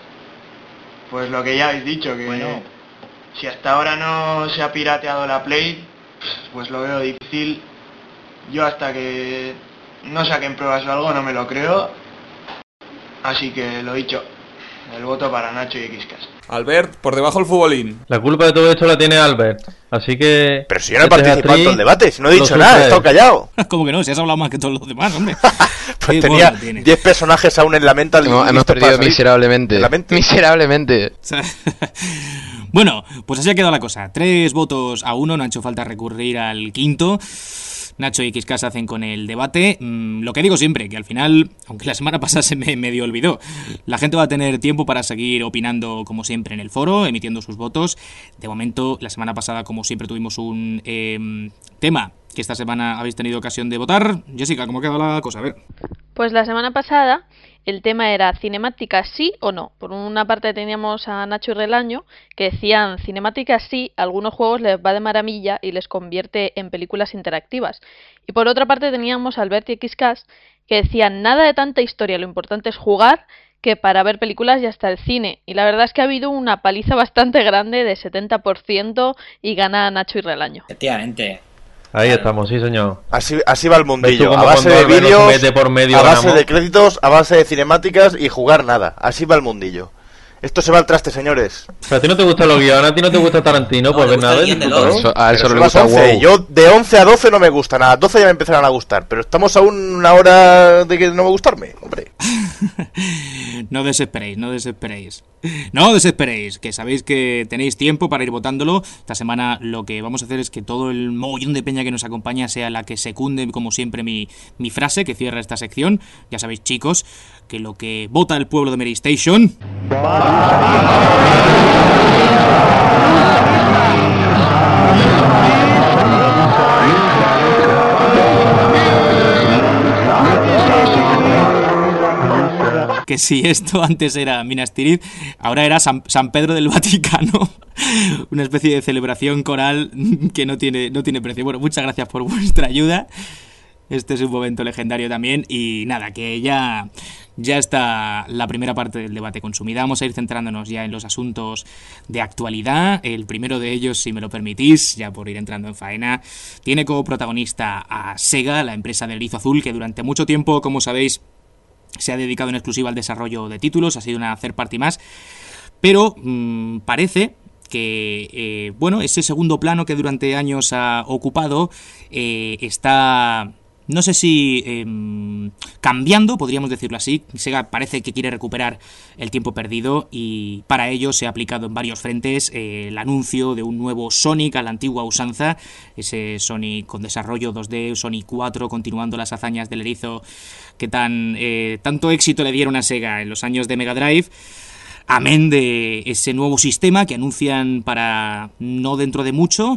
Pues lo que ya habéis dicho, que si hasta ahora no se ha pirateado la Play, pues lo veo difícil. Yo hasta que no saquen pruebas o algo no me lo creo. Así que lo dicho, el voto para Nacho y Xcast. Albert, por debajo el futbolín. La culpa de todo esto la tiene Albert. Así que... Pero si yo no he participado en todo el debate, si no he dicho nada, he estado callado. ¿Cómo que no? Si has hablado más que todos los demás, hombre. Pues tenía 10 personajes aún en la mente. Hemos perdido miserablemente. Miserablemente. Bueno, pues así ha quedado la cosa. 3 votos a 1, no ha hecho falta recurrir al quinto. Nacho y Xcast hacen con el debate. Lo que digo siempre, que al final, aunque la semana pasada se me medio olvidó, la gente va a tener tiempo para seguir opinando como siempre en el foro, emitiendo sus votos. De momento, la semana pasada, como siempre, tuvimos un tema que esta semana habéis tenido ocasión de votar. Jessica, ¿cómo ha quedado la cosa? A ver. Pues la semana pasada el tema era cinemáticas sí o no. Por una parte teníamos a Nacho y Relaño que decían cinemáticas sí, a algunos juegos les va de maravilla y les convierte en películas interactivas. Y por otra parte teníamos a Albert y Xcast que decían nada de tanta historia, lo importante es jugar, que para ver películas ya está el cine. Y la verdad es que ha habido una paliza bastante grande de 70% y gana Nacho y Relaño. Efectivamente. Ahí estamos, sí señor. Así va el mundillo, a base base de vídeos, a base ganamos. de créditos, a base de cinemáticas y jugar nada. Así va el mundillo. Esto se va al traste, señores. Pero a ti no te gustan los guiones, a ti no te gusta Tarantino, pues ves nada. A eso le gusta gusta WoW. Yo de 11 a 12 no me gustan, a las 12 ya me empezarán a gustar, pero estamos a una hora de que no me gustarme, hombre. No desesperéis, no desesperéis. No desesperéis, que sabéis que tenéis tiempo para ir votándolo. Esta semana lo que vamos a hacer es que todo el mogollón de peña que nos acompaña sea la que secunde, como siempre, mi frase que cierra esta sección. Ya sabéis, chicos, que lo que vota el pueblo de Mary Station... Que si esto antes era Minas Tirith, ahora era San Pedro del Vaticano, una especie de celebración coral que no tiene precio. Bueno, muchas gracias por vuestra ayuda. Este es un momento legendario también. Y nada, que ya está la primera parte del debate consumida. Vamos a ir centrándonos ya en los asuntos de actualidad. El primero de ellos, si me lo permitís, ya por ir entrando en faena, tiene como protagonista a Sega, la empresa del erizo azul, que durante mucho tiempo, como sabéis, se ha dedicado en exclusiva al desarrollo de títulos, ha sido una third party más, pero parece que ese segundo plano que durante años ha ocupado está, no sé si cambiando, podríamos decirlo así. Sega parece que quiere recuperar el tiempo perdido y para ello se ha aplicado en varios frentes el anuncio de un nuevo Sonic a la antigua usanza, ese Sonic con desarrollo 2D, Sonic 4, continuando las hazañas del erizo que tanto éxito le dieron a Sega en los años de Mega Drive. Amén de ese nuevo sistema que anuncian para no dentro de mucho,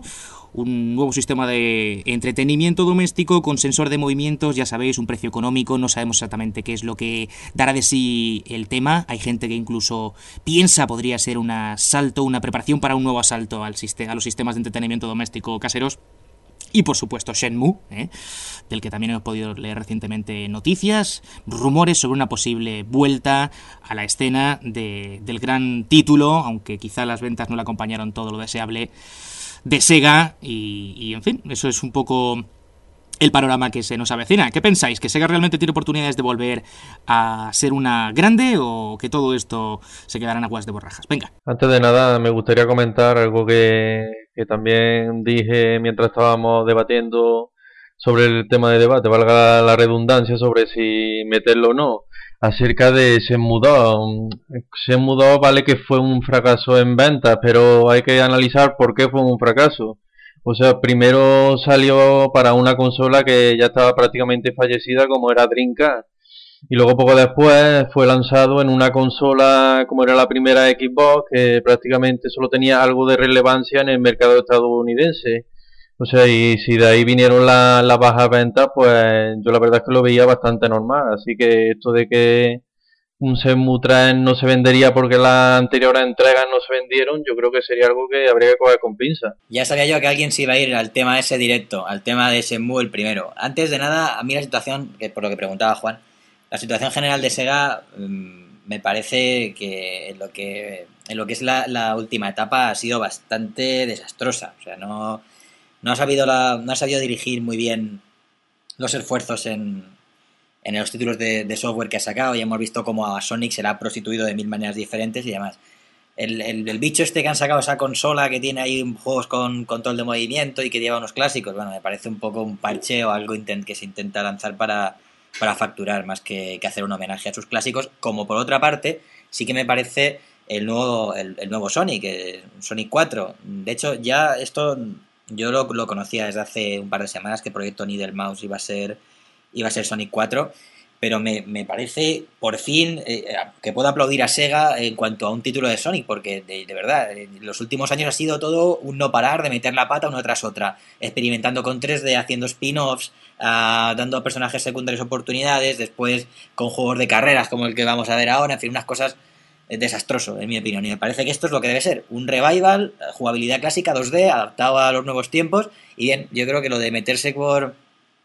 un nuevo sistema de entretenimiento doméstico con sensor de movimientos, ya sabéis, un precio económico, no sabemos exactamente qué es lo que dará de sí el tema. Hay gente que incluso piensa podría ser un asalto, una preparación para un nuevo asalto a los sistemas de entretenimiento doméstico caseros. Y por supuesto Shenmue, del que también hemos podido leer recientemente noticias, rumores sobre una posible vuelta a la escena del gran título, aunque quizá las ventas no le acompañaron todo lo deseable, de Sega. Y en fin, eso es un poco el panorama que se nos avecina. ¿Qué pensáis? ¿Que Sega realmente tiene oportunidades de volver a ser una grande o que todo esto se quedará en aguas de borrajas? Venga. Antes de nada, me gustaría comentar algo que también dije mientras estábamos debatiendo sobre el tema de debate, valga la redundancia, sobre si meterlo o no, acerca de Shenmue 2. Shenmue 2 vale que fue un fracaso en ventas, pero hay que analizar por qué fue un fracaso. O sea, primero salió para una consola que ya estaba prácticamente fallecida, como era Dreamcast. Y luego poco después fue lanzado en una consola como era la primera Xbox, que prácticamente solo tenía algo de relevancia en el mercado estadounidense. O sea, y si de ahí vinieron las bajas ventas, pues yo la verdad es que lo veía bastante normal. Así que esto de que un Shenmue 3 no se vendería porque las anteriores entregas no se vendieron, yo creo que sería algo que habría que coger con pinza. Ya sabía yo que alguien se iba a ir al tema ese directo, al tema de Shenmue el primero. Antes de nada, a mí la situación, que por lo que preguntaba Juan, la situación general de Sega me parece que en lo que es la última etapa ha sido bastante desastrosa. O sea, no no ha sabido dirigir muy bien los esfuerzos en los títulos de software que ha sacado, y hemos visto cómo a Sonic se le ha prostituido de mil maneras diferentes, y además el bicho este que han sacado, esa consola que tiene ahí juegos con control de movimiento y que lleva unos clásicos, bueno, me parece un poco un parche o algo que se intenta lanzar para facturar más que hacer un homenaje a sus clásicos, como por otra parte sí que me parece el nuevo Sonic, Sonic 4. De hecho, ya esto yo lo conocía desde hace un par de semanas, que el proyecto Needle Mouse iba a ser Sonic 4, pero me parece, por fin, que puedo aplaudir a Sega en cuanto a un título de Sonic, porque de verdad, en los últimos años ha sido todo un no parar de meter la pata una tras otra, experimentando con 3D, haciendo spin-offs, dando a personajes secundarios oportunidades, después con juegos de carreras como el que vamos a ver ahora, en fin, unas cosas desastroso, en mi opinión, y me parece que esto es lo que debe ser, un revival, jugabilidad clásica 2D, adaptado a los nuevos tiempos, y bien, yo creo que lo de meterse por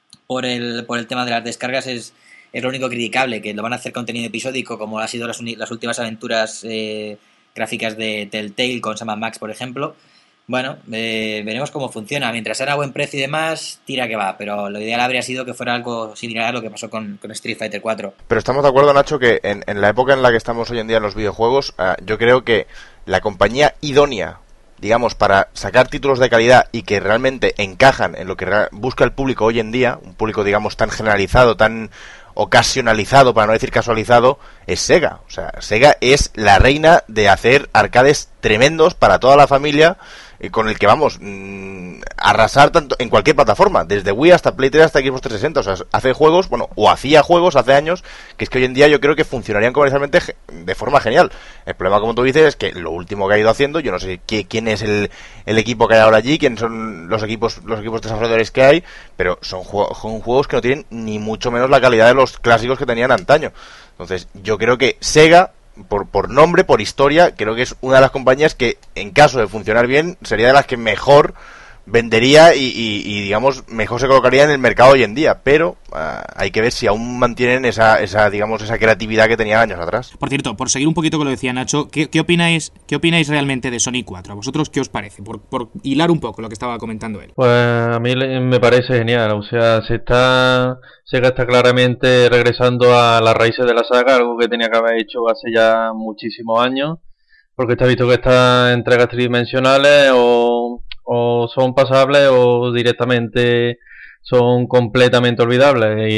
el tema de las descargas es lo único criticable, que lo van a hacer contenido episódico, como ha sido las últimas aventuras gráficas de Telltale con Sam & Max, por ejemplo. Bueno, veremos cómo funciona. Mientras sea a buen precio y demás, tira que va, pero lo ideal habría sido que fuera algo similar a lo que pasó con Street Fighter 4. Pero estamos de acuerdo, Nacho, que en la época en la que estamos hoy en día en los videojuegos, yo creo que la compañía idónea, digamos, para sacar títulos de calidad y que realmente encajan en lo que busca el público hoy en día, un público, digamos, tan generalizado, tan ocasionalizado, para no decir casualizado, es Sega. O sea, Sega es la reina de hacer arcades tremendos para toda la familia, con el que vamos arrasar tanto en cualquier plataforma, desde Wii hasta Play 3 hasta Xbox 360. O sea, hace juegos, bueno, o hacía juegos hace años, que es que hoy en día yo creo que funcionarían comercialmente de forma genial. El problema, como tú dices, es que lo último que ha ido haciendo, yo no sé quién es el equipo que hay ahora allí, quiénes son los equipos desarrolladores que hay, pero son juegos que no tienen ni mucho menos la calidad de los clásicos que tenían antaño. Entonces, yo creo que Sega, por nombre, por historia, creo que es una de las compañías que, en caso de funcionar bien, sería de las que mejor vendería y digamos, mejor se colocaría en el mercado hoy en día, pero hay que ver si aún mantienen esa creatividad que tenían años atrás. Por cierto, por seguir un poquito con lo que decía Nacho, ¿qué opináis realmente de Sonic 4? ¿A vosotros qué os parece? Por hilar un poco lo que estaba comentando él. Pues a mí me parece genial, o sea, Sega está claramente regresando a las raíces de la saga, algo que tenía que haber hecho hace ya muchísimos años, porque está visto que estas entregas tridimensionales o son pasables o directamente son completamente olvidables,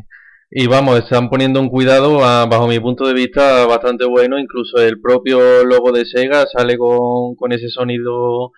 y vamos, están poniendo un cuidado bajo mi punto de vista bastante bueno. Incluso el propio logo de Sega sale con ese sonido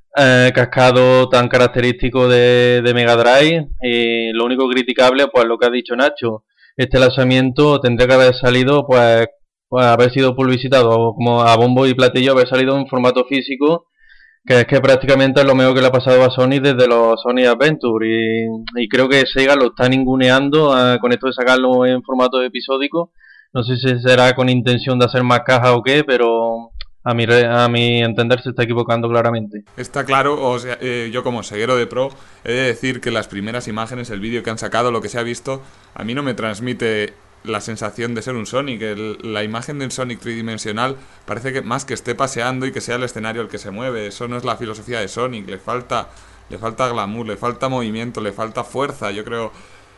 cascado tan característico de Mega Drive, y lo único criticable, pues lo que ha dicho Nacho, este lanzamiento tendría que haber salido, pues haber sido publicitado como a bombo y platillo, haber salido en formato físico, que es que prácticamente es lo mejor que le ha pasado a Sony desde los Sony Adventure, y creo que Sega lo está ninguneando con esto de sacarlo en formato episódico. No sé si será con intención de hacer más caja o qué, pero a mi entender se está equivocando claramente. Está claro, o sea, yo como seguero de Pro he de decir que las primeras imágenes, el vídeo que han sacado, lo que se ha visto, a mí no me transmite la sensación de ser un Sonic. La imagen del Sonic tridimensional parece que más que esté paseando y que sea el escenario el que se mueve. Eso no es la filosofía de Sonic. Le falta glamour, le falta movimiento, le falta fuerza. Yo creo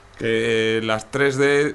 que las 3D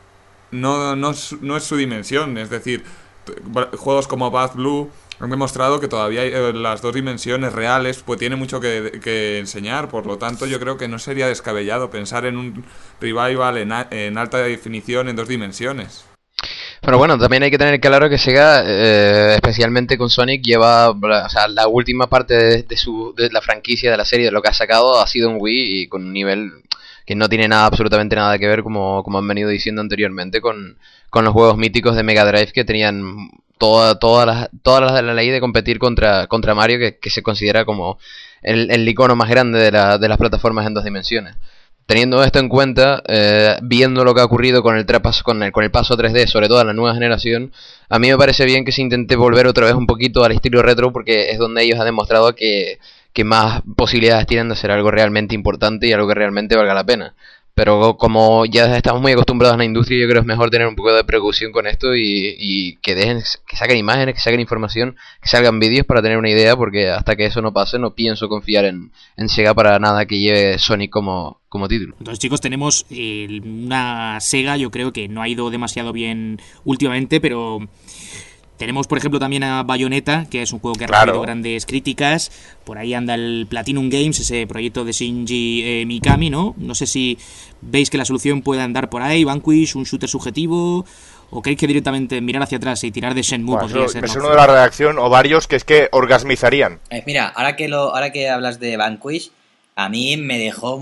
no es su dimensión. Es decir, juegos como Bad Blue han demostrado que todavía las dos dimensiones reales pues tiene mucho que enseñar. Por lo tanto, yo creo que no sería descabellado pensar en un revival en alta definición en dos dimensiones. Pero bueno, también hay que tener claro que Sega, especialmente con Sonic, lleva, o sea, la última parte de la franquicia, de la serie, de lo que ha sacado, ha sido en Wii, y con un nivel que no tiene absolutamente nada que ver, como han venido diciendo anteriormente, con los juegos míticos de Mega Drive, que tenían todas las de la ley de competir contra Mario, que se considera como el icono más grande de las plataformas en dos dimensiones. Teniendo esto en cuenta, viendo lo que ha ocurrido con el paso a 3D, sobre todo a la nueva generación, a mí me parece bien que se intente volver otra vez un poquito al estilo retro, porque es donde ellos han demostrado que más posibilidades tienen de hacer algo realmente importante y algo que realmente valga la pena. Pero como ya estamos muy acostumbrados a la industria, yo creo que es mejor tener un poco de precaución con esto y que dejen, que saquen imágenes, que saquen información, que salgan vídeos para tener una idea, porque hasta que eso no pase no pienso confiar en Sega para nada que lleve Sonic como título. Entonces, chicos, tenemos una Sega, yo creo que no ha ido demasiado bien últimamente, pero... Tenemos, por ejemplo, también a Bayonetta, que es un juego que ha recibido grandes críticas. Por ahí anda el Platinum Games, ese proyecto de Shinji Mikami, ¿no? No sé si veis que la solución puede andar por ahí, Vanquish, un shooter subjetivo, o creéis que directamente mirar hacia atrás y tirar de Shenmue podría ser. Es uno de la redacción, o varios, que es que orgasmizarían. Mira, ahora que hablas de Vanquish, a mí me dejó,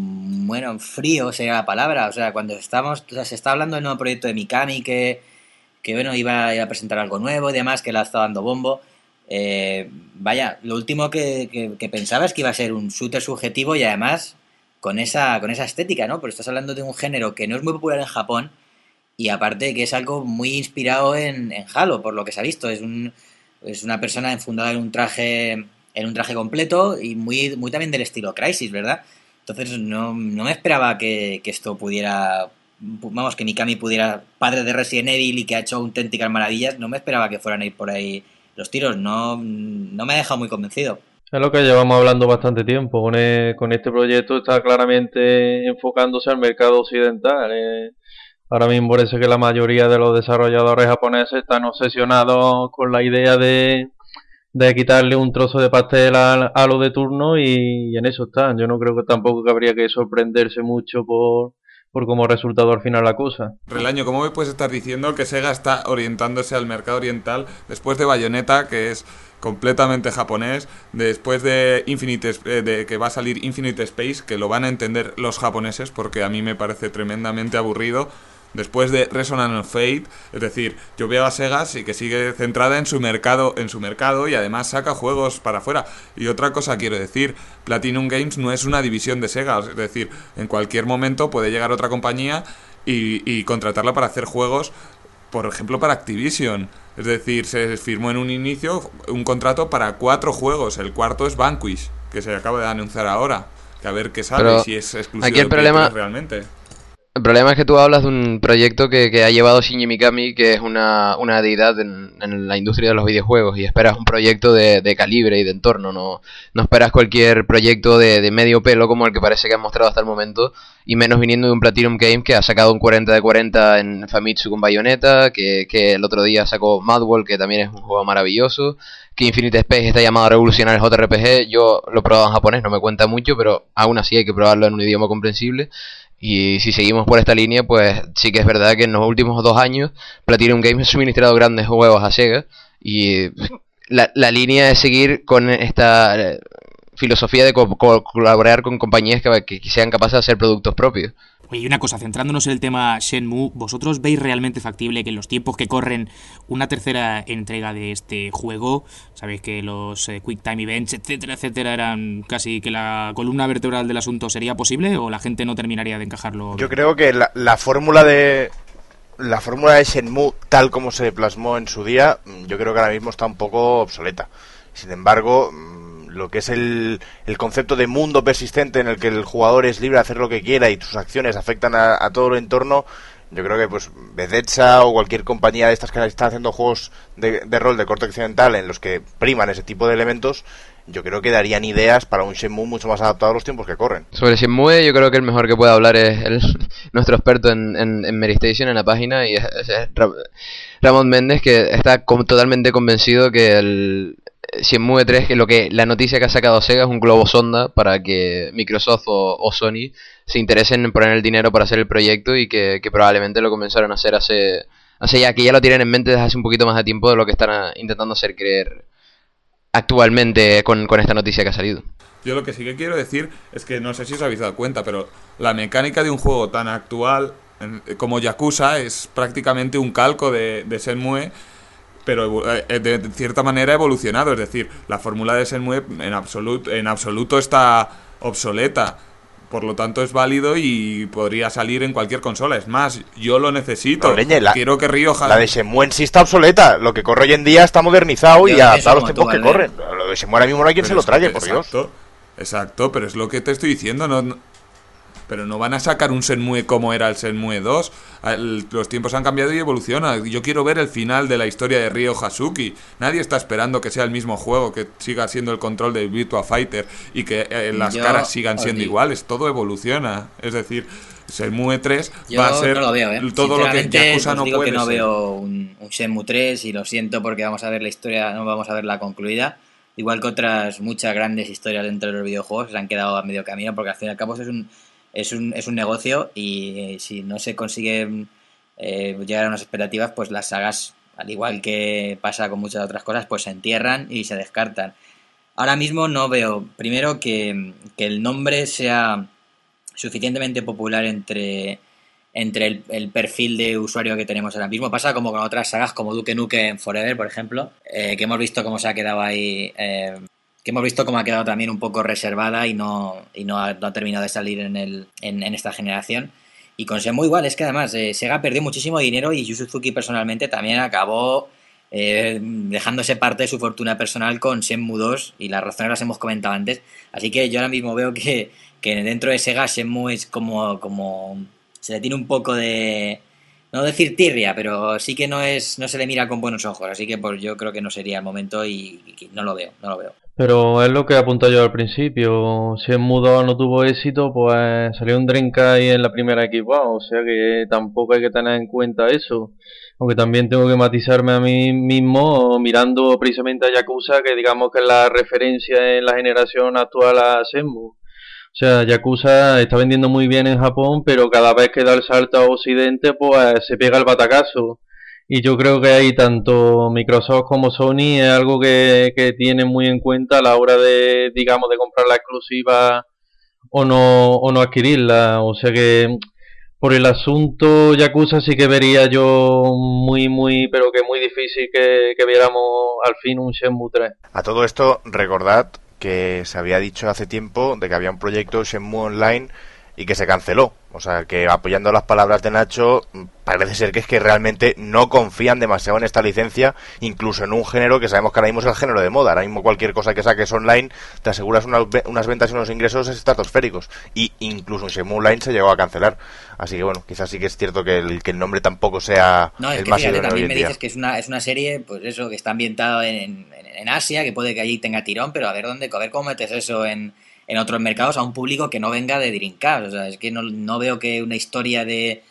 frío sería la palabra. O sea, cuando se está hablando del nuevo proyecto de Mikami, que bueno, iba a presentar algo nuevo y demás, que le ha estado dando bombo. Lo último que pensaba es que iba a ser un shooter subjetivo y además con esa estética, ¿no? Porque estás hablando de un género que no es muy popular en Japón y aparte que es algo muy inspirado en Halo, por lo que se ha visto. Es una persona enfundada en un traje completo y muy, muy también del estilo Crysis, ¿verdad? Entonces no me esperaba que esto pudiera... Vamos, que Mikami pudiera, padre de Resident Evil y que ha hecho auténticas maravillas, no me esperaba que fueran a ir por ahí los tiros, no me ha dejado muy convencido. Es lo que llevamos hablando bastante tiempo, con este proyecto está claramente enfocándose al mercado occidental. Ahora mismo parece que la mayoría de los desarrolladores japoneses están obsesionados con la idea de quitarle un trozo de pastel a lo de turno y en eso están. Yo no creo que tampoco que habría que sorprenderse mucho por como resultado al final la cosa. Relaño, ¿cómo me puedes estar diciendo que Sega está orientándose al mercado oriental después de Bayonetta, que es completamente japonés, después de que va a salir Infinite Space, que lo van a entender los japoneses, porque a mí me parece tremendamente aburrido, después de Resonance of Fate? Es decir, yo veo a Sega y que sigue centrada en su mercado y además saca juegos para afuera. Y otra cosa quiero decir, Platinum Games no es una división de Sega, es decir, en cualquier momento puede llegar otra compañía y contratarla para hacer juegos, por ejemplo para Activision. Es decir, se firmó en un inicio un contrato para 4 juegos, el cuarto es Vanquish, que se acaba de anunciar ahora, que a ver qué sale. Pero si es exclusivo aquí el problema realmente. El problema es que tú hablas de un proyecto que ha llevado Shinji Mikami, que es una deidad en la industria de los videojuegos, y esperas un proyecto de calibre y de entorno, no esperas cualquier proyecto de medio pelo como el que parece que han mostrado hasta el momento, y menos viniendo de un Platinum Games que ha sacado un 40 de 40 en Famitsu con Bayonetta, que el otro día sacó Madwall, que también es un juego maravilloso, que Infinite Space está llamado a revolucionar el JRPG. Yo lo he probado en japonés, no me cuenta mucho, pero aún así hay que probarlo en un idioma comprensible. Y si seguimos por esta línea, pues sí que es verdad que en los últimos 2 años Platinum Games ha suministrado grandes juegos a Sega, y la línea es seguir con esta filosofía de colaborar con compañías que sean capaces de hacer productos propios. Oye, y una cosa, centrándonos en el tema Shenmue, ¿vosotros veis realmente factible que en los tiempos que corren una tercera entrega de este juego? Sabéis que los Quick Time Events, etcétera, etcétera, eran casi que la columna vertebral del asunto. ¿Sería posible o la gente no terminaría de encajarlo? Yo creo que la fórmula de Shenmue, tal como se plasmó en su día, yo creo que ahora mismo está un poco obsoleta. Sin embargo, lo que es el concepto de mundo persistente en el que el jugador es libre de hacer lo que quiera y sus acciones afectan a todo el entorno, yo creo que pues Bethesda o cualquier compañía de estas que están haciendo juegos de rol de corte occidental en los que priman ese tipo de elementos, yo creo que darían ideas para un Shenmue mucho más adaptado a los tiempos que corren. Sobre Shenmue, yo creo que el mejor que puede hablar es nuestro experto en Mary Station, en la página, y es Ramón Méndez, que está totalmente convencido que el Shenmue 3, que la noticia que ha sacado Sega es un globo sonda para que Microsoft o Sony se interesen en poner el dinero para hacer el proyecto, y que probablemente lo comenzaron a hacer hace que ya lo tienen en mente desde hace un poquito más de tiempo de lo que están intentando hacer creer actualmente con esta noticia que ha salido. Yo lo que sí que quiero decir es que no sé si os habéis dado cuenta, pero la mecánica de un juego tan actual como Yakuza es prácticamente un calco de Shenmue, pero de cierta manera evolucionado. Es decir, la fórmula de Shenmue en absoluto está obsoleta. Por lo tanto es válido y podría salir en cualquier consola. Es más, yo lo necesito. Quiero que Ryoja... La de Shenmue en sí está obsoleta. Lo que corre hoy en día está modernizado y adaptado a los tiempos que corren. Lo de Shenmue ahora mismo no hay quien se lo trague, por Dios. Exacto, pero es lo que te estoy diciendo. pero no van a sacar un Shenmue como era el Shenmue 2. Los tiempos han cambiado y evolucionan. Yo quiero ver el final de la historia de Ryo Hazuki. Nadie está esperando que sea el mismo juego, que siga siendo el control de Virtua Fighter y que las caras sigan siendo iguales. Todo evoluciona. Es decir, Shenmue 3 va a ser no lo veo, todo lo que Yakuza no puede que no ser. veo un Shenmue 3 y lo siento porque vamos a ver la historia, no vamos a verla concluida. Igual que otras muchas grandes historias dentro de los videojuegos se han quedado a medio camino porque al fin y al cabo es un negocio y si no se consigue llegar a unas expectativas, pues las sagas, al igual que pasa con muchas otras cosas, pues se entierran y se descartan. Ahora mismo no veo, primero, que el nombre sea suficientemente popular entre el perfil de usuario que tenemos ahora mismo. Pasa como con otras sagas como Duke Nukem Forever, por ejemplo, que hemos visto cómo se ha quedado ahí, que hemos visto cómo ha quedado también un poco reservada y no ha terminado de salir en esta generación. Y con Shenmue igual, es que además Sega perdió muchísimo dinero y Yu Suzuki personalmente también acabó dejándose parte de su fortuna personal con Shenmue 2 y las razones las hemos comentado antes. Así que yo ahora mismo veo que dentro de Sega Shenmue es como se le tiene un poco de, no decir tirria, pero sí que no se le mira con buenos ojos, así que pues yo creo que no sería el momento y no lo veo. Pero es lo que apunté yo al principio. Si en Shenmue no tuvo éxito, pues salió un Dreamcast en la primera Xbox, o sea que tampoco hay que tener en cuenta eso. Aunque también tengo que matizarme a mí mismo mirando precisamente a Yakuza, que digamos que es la referencia en la generación actual a Shenmue. O sea, Yakuza está vendiendo muy bien en Japón, pero cada vez que da el salto a Occidente, pues se pega el batacazo. Y yo creo que ahí tanto Microsoft como Sony es algo que tienen muy en cuenta a la hora de, digamos, de comprar la exclusiva o no adquirirla. O sea que por el asunto Yakuza sí que vería yo pero que muy difícil que viéramos al fin un Shenmue 3. A todo esto, recordad que se había dicho hace tiempo de que había un proyecto Shenmue Online y que se canceló. O sea, que apoyando las palabras de Nacho, parece ser que es que realmente no confían demasiado en esta licencia, incluso en un género que sabemos que ahora mismo es el género de moda. Ahora mismo cualquier cosa que saques online te aseguras unas ventas y unos ingresos estratosféricos. Y incluso en Shenmue Online se llegó a cancelar. Así que bueno, quizás sí que es cierto que el nombre tampoco sea el más idóneo hoy en día. También me dices que es una serie, pues eso, que está ambientada en Asia, que puede que allí tenga tirón, pero a ver cómo metes eso en otros mercados a un público que no venga de Dreamcast. O sea, es que no veo que una historia de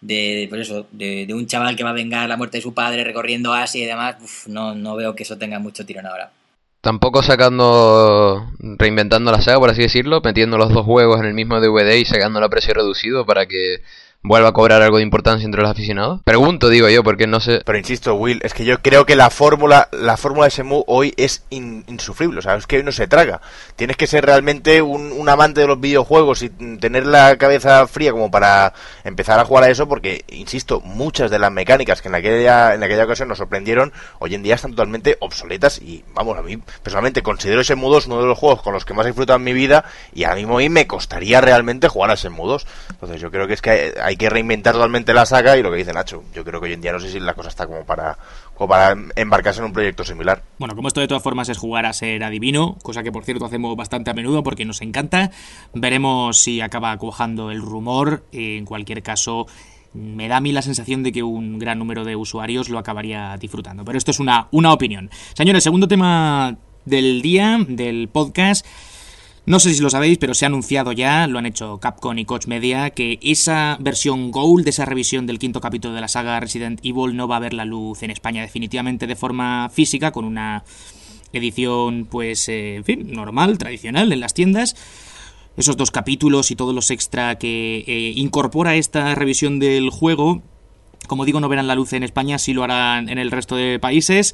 un chaval que va a vengar la muerte de su padre recorriendo Asia y demás, no veo que eso tenga mucho tirón ahora. Tampoco reinventando la saga, por así decirlo, metiendo los dos juegos en el mismo DVD y sacándolo a precio reducido para que vuelva a cobrar algo de importancia entre los aficionados. Pregunto, digo yo, porque no sé. Pero insisto, Will, es que yo creo que la fórmula de Shenmue hoy es insufrible. O sea, es que hoy no se traga. Tienes que ser realmente un amante de los videojuegos y tener la cabeza fría como para empezar a jugar a eso, porque, insisto, muchas de las mecánicas que en aquella ocasión nos sorprendieron, hoy en día están totalmente obsoletas. Y vamos, a mí personalmente considero Shenmue 2 uno de los juegos con los que más he disfrutado en mi vida, y ahora mismo hoy me costaría realmente jugar a Shenmue 2. Entonces yo creo que es que hay que reinventar totalmente la saga, y lo que dice Nacho, yo creo que hoy en día no sé si la cosa está como para embarcarse en un proyecto similar. Bueno, como esto de todas formas es jugar a ser adivino, cosa que por cierto hacemos bastante a menudo porque nos encanta, veremos si acaba cuajando el rumor. En cualquier caso, me da a mí la sensación de que un gran número de usuarios lo acabaría disfrutando, pero esto es una opinión. Señores, segundo tema del día, del podcast. No sé si lo sabéis, pero se ha anunciado ya, lo han hecho Capcom y Koch Media, que esa versión Gold, esa revisión del quinto capítulo de la saga Resident Evil, no va a ver la luz en España definitivamente de forma física, con una edición, pues, en fin, normal, tradicional, en las tiendas. Esos 2 capítulos y todos los extra que incorpora esta revisión del juego, como digo, no verán la luz en España, sí lo harán en el resto de países.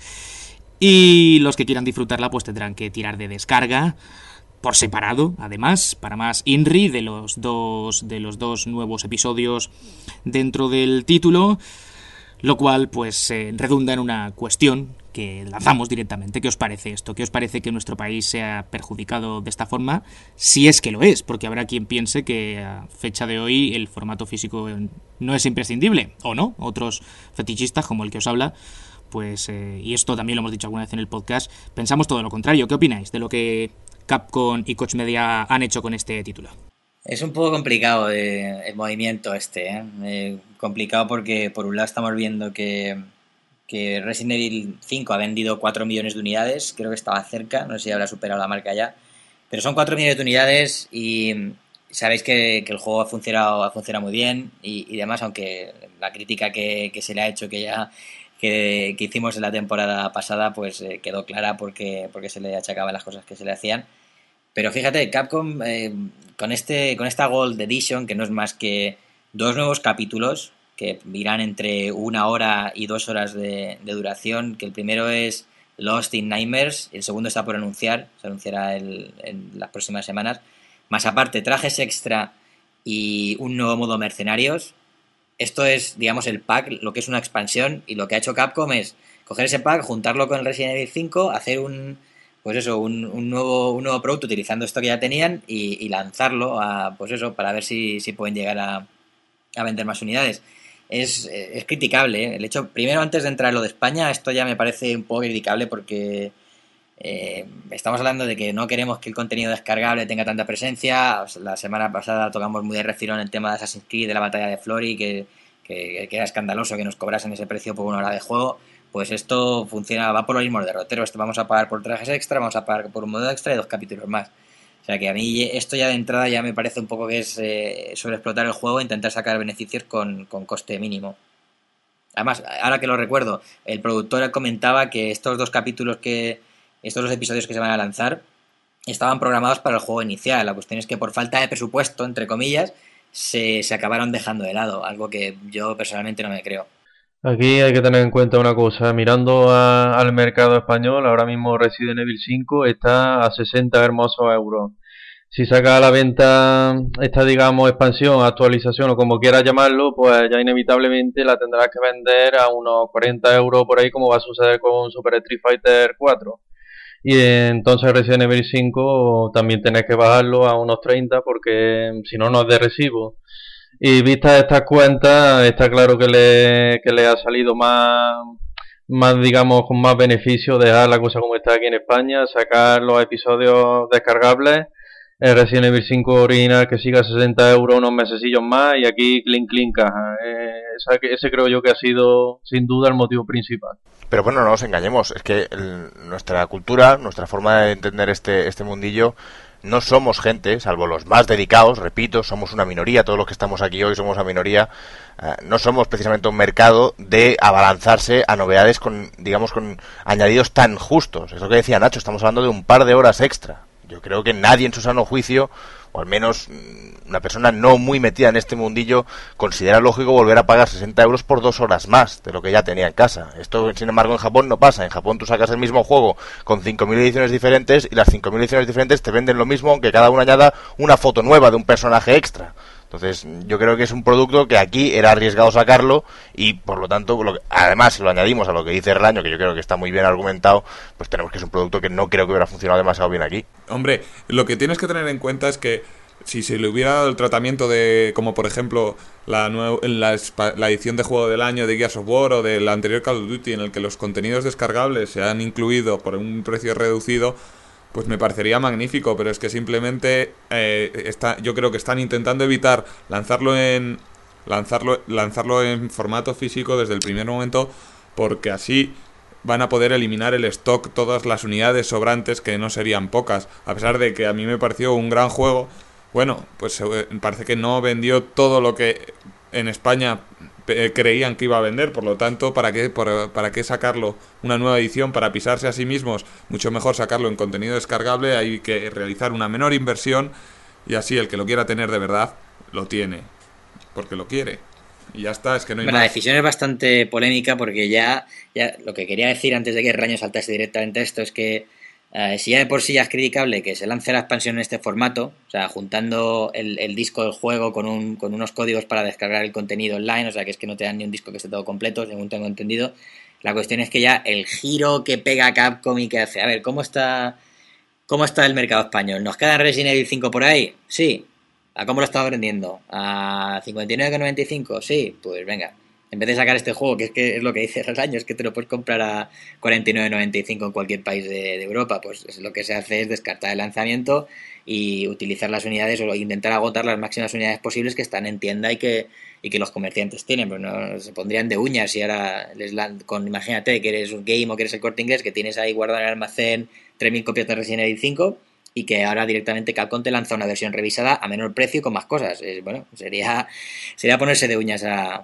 Y los que quieran disfrutarla, pues tendrán que tirar de descarga por separado, además, para más INRI de los dos nuevos episodios dentro del título, lo cual pues redunda en una cuestión que lanzamos directamente. ¿Qué os parece esto? ¿Qué os parece que nuestro país sea perjudicado de esta forma? Si es que lo es, porque habrá quien piense que a fecha de hoy el formato físico no es imprescindible, o no, otros fetichistas como el que os habla, pues, y esto también lo hemos dicho alguna vez en el podcast, pensamos todo lo contrario. ¿Qué opináis de lo que Capcom y Koch Media han hecho con este título? Es un poco complicado el movimiento complicado porque por un lado estamos viendo que Resident Evil 5 ha vendido 4 millones de unidades, creo que estaba cerca, no sé si habrá superado la marca ya, pero son 4 millones de unidades y sabéis que el juego ha funcionado muy bien y demás, aunque la crítica que se le ha hecho que hicimos en la temporada pasada pues quedó clara porque se le achacaban las cosas que se le hacían. Pero fíjate, Capcom con esta Gold Edition, que no es más que 2 nuevos capítulos que irán entre 1 hora y 2 horas de duración, que el primero es Lost in Nightmares, el segundo está por anunciar, se anunciará en las próximas semanas, más aparte trajes extra y un nuevo modo mercenarios. Esto es, digamos, el pack, lo que es una expansión, y lo que ha hecho Capcom es coger ese pack, juntarlo con el Resident Evil 5, hacer un nuevo producto utilizando esto que ya tenían y lanzarlo para ver si pueden llegar a vender más unidades. Es criticable, ¿eh? El hecho, primero, antes de entrar en lo de España, esto ya me parece un poco criticable porque estamos hablando de que no queremos que el contenido descargable tenga tanta presencia. La semana pasada tocamos muy de refilón el tema de Assassin's Creed, de la batalla de Flori, que era escandaloso que nos cobrasen ese precio por 1 hora de juego. Pues esto va por los mismos derroteros. Vamos a pagar por trajes extra, vamos a pagar por un modo extra y 2 capítulos más. O sea que a mí esto ya de entrada ya me parece un poco que es sobreexplotar el juego e intentar sacar beneficios con coste mínimo. Además, ahora que lo recuerdo, el productor comentaba que estos 2 episodios que se van a lanzar estaban programados para el juego inicial. La cuestión es que por falta de presupuesto, entre comillas, se acabaron dejando de lado, algo que yo personalmente no me creo. Aquí hay que tener en cuenta una cosa, mirando al mercado español, ahora mismo Resident Evil 5 está a 60 hermosos euros. Si saca a la venta esta, digamos, expansión, actualización o como quieras llamarlo, pues ya inevitablemente la tendrás que vender a unos 40 euros por ahí, como va a suceder con Super Street Fighter 4. Y entonces Resident Evil 5 también tenés que bajarlo a unos 30 porque si no, no es de recibo. Y vistas estas cuentas, está claro que le ha salido más, digamos, con más beneficio dejar la cosa como está aquí en España, sacar los episodios descargables, el Resident Evil 5 original que siga a 60 euros unos mesecillos más y aquí clean caja. Ese creo yo que ha sido sin duda el motivo principal. Pero bueno, no nos engañemos, es que nuestra cultura, nuestra forma de entender este mundillo, no somos gente, salvo los más dedicados, repito, somos una minoría, todos los que estamos aquí hoy somos una minoría, no somos precisamente un mercado de abalanzarse a novedades con añadidos tan justos. Es lo que decía Nacho, estamos hablando de un par de horas extra. Yo creo que nadie en su sano juicio, o al menos una persona no muy metida en este mundillo, considera lógico volver a pagar 60 euros por 2 horas más de lo que ya tenía en casa. Esto, sin embargo, en Japón no pasa. En Japón tú sacas el mismo juego con 5.000 ediciones diferentes y las 5.000 ediciones diferentes te venden lo mismo, aunque cada una añada una foto nueva de un personaje extra. Entonces, yo creo que es un producto que aquí era arriesgado sacarlo y, por lo tanto, además, si lo añadimos a lo que dice Relaño, que yo creo que está muy bien argumentado, pues tenemos que es un producto que no creo que hubiera funcionado demasiado bien aquí. Hombre, lo que tienes que tener en cuenta es que si se le hubiera dado el tratamiento de, como por ejemplo, la edición de juego del año de Gears of War o del anterior Call of Duty, en el que los contenidos descargables se han incluido por un precio reducido, pues me parecería magnífico, pero es que simplemente yo creo que están intentando evitar lanzarlo en formato físico desde el primer momento, porque así van a poder eliminar el stock, todas las unidades sobrantes, que no serían pocas, a pesar de que a mí me pareció un gran juego. Bueno, pues parece que no vendió todo lo que en España creían que iba a vender, por lo tanto, ¿para qué sacarlo una nueva edición para pisarse a sí mismos? Mucho mejor sacarlo en contenido descargable, hay que realizar una menor inversión y así el que lo quiera tener de verdad, lo tiene, porque lo quiere. Y ya está, es que no hay más. La decisión es bastante polémica porque ya lo que quería decir antes de que Raño saltase directamente a esto es que si ya de por sí ya es criticable que se lance la expansión en este formato, o sea, juntando el disco del juego con unos códigos para descargar el contenido online, o sea, que es que no te dan ni un disco que esté todo completo, según tengo entendido. La cuestión es que ya el giro que pega Capcom y que hace, a ver, ¿cómo está el mercado español? ¿Nos queda Resident Evil 5 por ahí? Sí. ¿A cómo lo estaba vendiendo? ¿A 59,95? Sí, pues venga. En vez de sacar este juego, que es lo que dice el año, es que te lo puedes comprar a 49,95 en cualquier país de Europa, pues lo que se hace es descartar el lanzamiento y utilizar las unidades o intentar agotar las máximas unidades posibles que están en tienda y que los comerciantes tienen. Pues no se pondrían de uñas si ahora imagínate que eres un Game o que eres el Corte Inglés, que tienes ahí guardado en el almacén 3.000 copias de Resident Evil 5 y que ahora directamente Capcom te lanza una versión revisada a menor precio y con más cosas. Bueno, sería ponerse de uñas a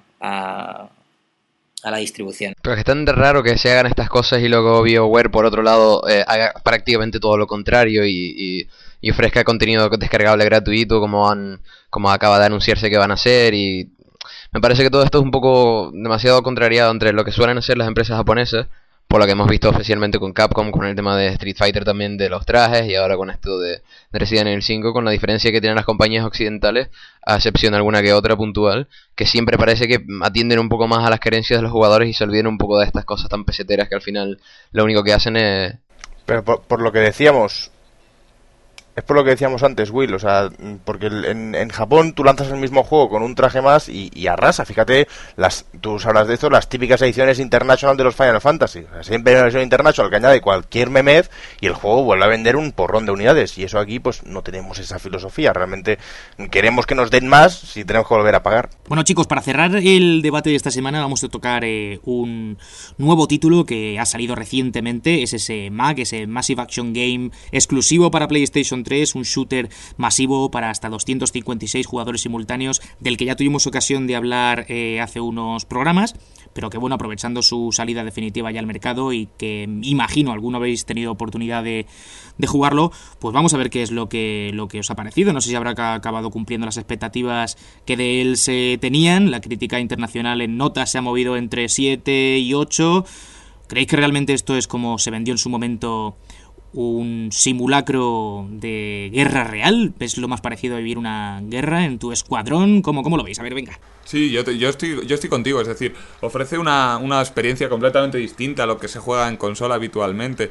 la distribución. Pero es que es tan raro que se hagan estas cosas y luego BioWare, por otro lado, haga prácticamente todo lo contrario y ofrezca contenido descargable gratuito como acaba de anunciarse que van a hacer. Y me parece que todo esto es un poco demasiado contrariado entre lo que suelen hacer las empresas japonesas, por lo que hemos visto especialmente con Capcom, con el tema de Street Fighter también de los trajes, y ahora con esto de Resident Evil 5, con la diferencia que tienen las compañías occidentales, a excepción de alguna que otra puntual, que siempre parece que atienden un poco más a las carencias de los jugadores y se olvidan un poco de estas cosas tan peseteras que al final lo único que hacen es... Pero por lo que decíamos... Es por lo que decíamos antes, Will, o sea, porque en Japón tú lanzas el mismo juego con un traje más y arrasa. Fíjate, tú hablas de esto, las típicas ediciones International de los Final Fantasy. O sea, siempre hay una versión International que añade cualquier memez y el juego vuelve a vender un porrón de unidades. Y eso aquí, pues, no tenemos esa filosofía. Realmente queremos que nos den más si tenemos que volver a pagar. Bueno, chicos, para cerrar el debate de esta semana vamos a tocar un nuevo título que ha salido recientemente. Es ese MAG, ese Massive Action Game exclusivo para PlayStation 3, un shooter masivo para hasta 256 jugadores simultáneos, del que ya tuvimos ocasión de hablar hace unos programas, pero que bueno, aprovechando su salida definitiva ya al mercado y que imagino alguno habéis tenido oportunidad de jugarlo, pues vamos a ver qué es lo que os ha parecido. No sé si habrá acabado cumpliendo las expectativas que de él se tenían. La crítica internacional en notas se ha movido entre 7 y 8. ¿Creéis que realmente esto es como se vendió en su momento, un simulacro de guerra real? ¿Es lo más parecido a vivir una guerra en tu escuadrón? ¿Cómo lo veis? A ver, venga. Sí, yo estoy contigo, es decir, ofrece una experiencia completamente distinta a lo que se juega en consola habitualmente.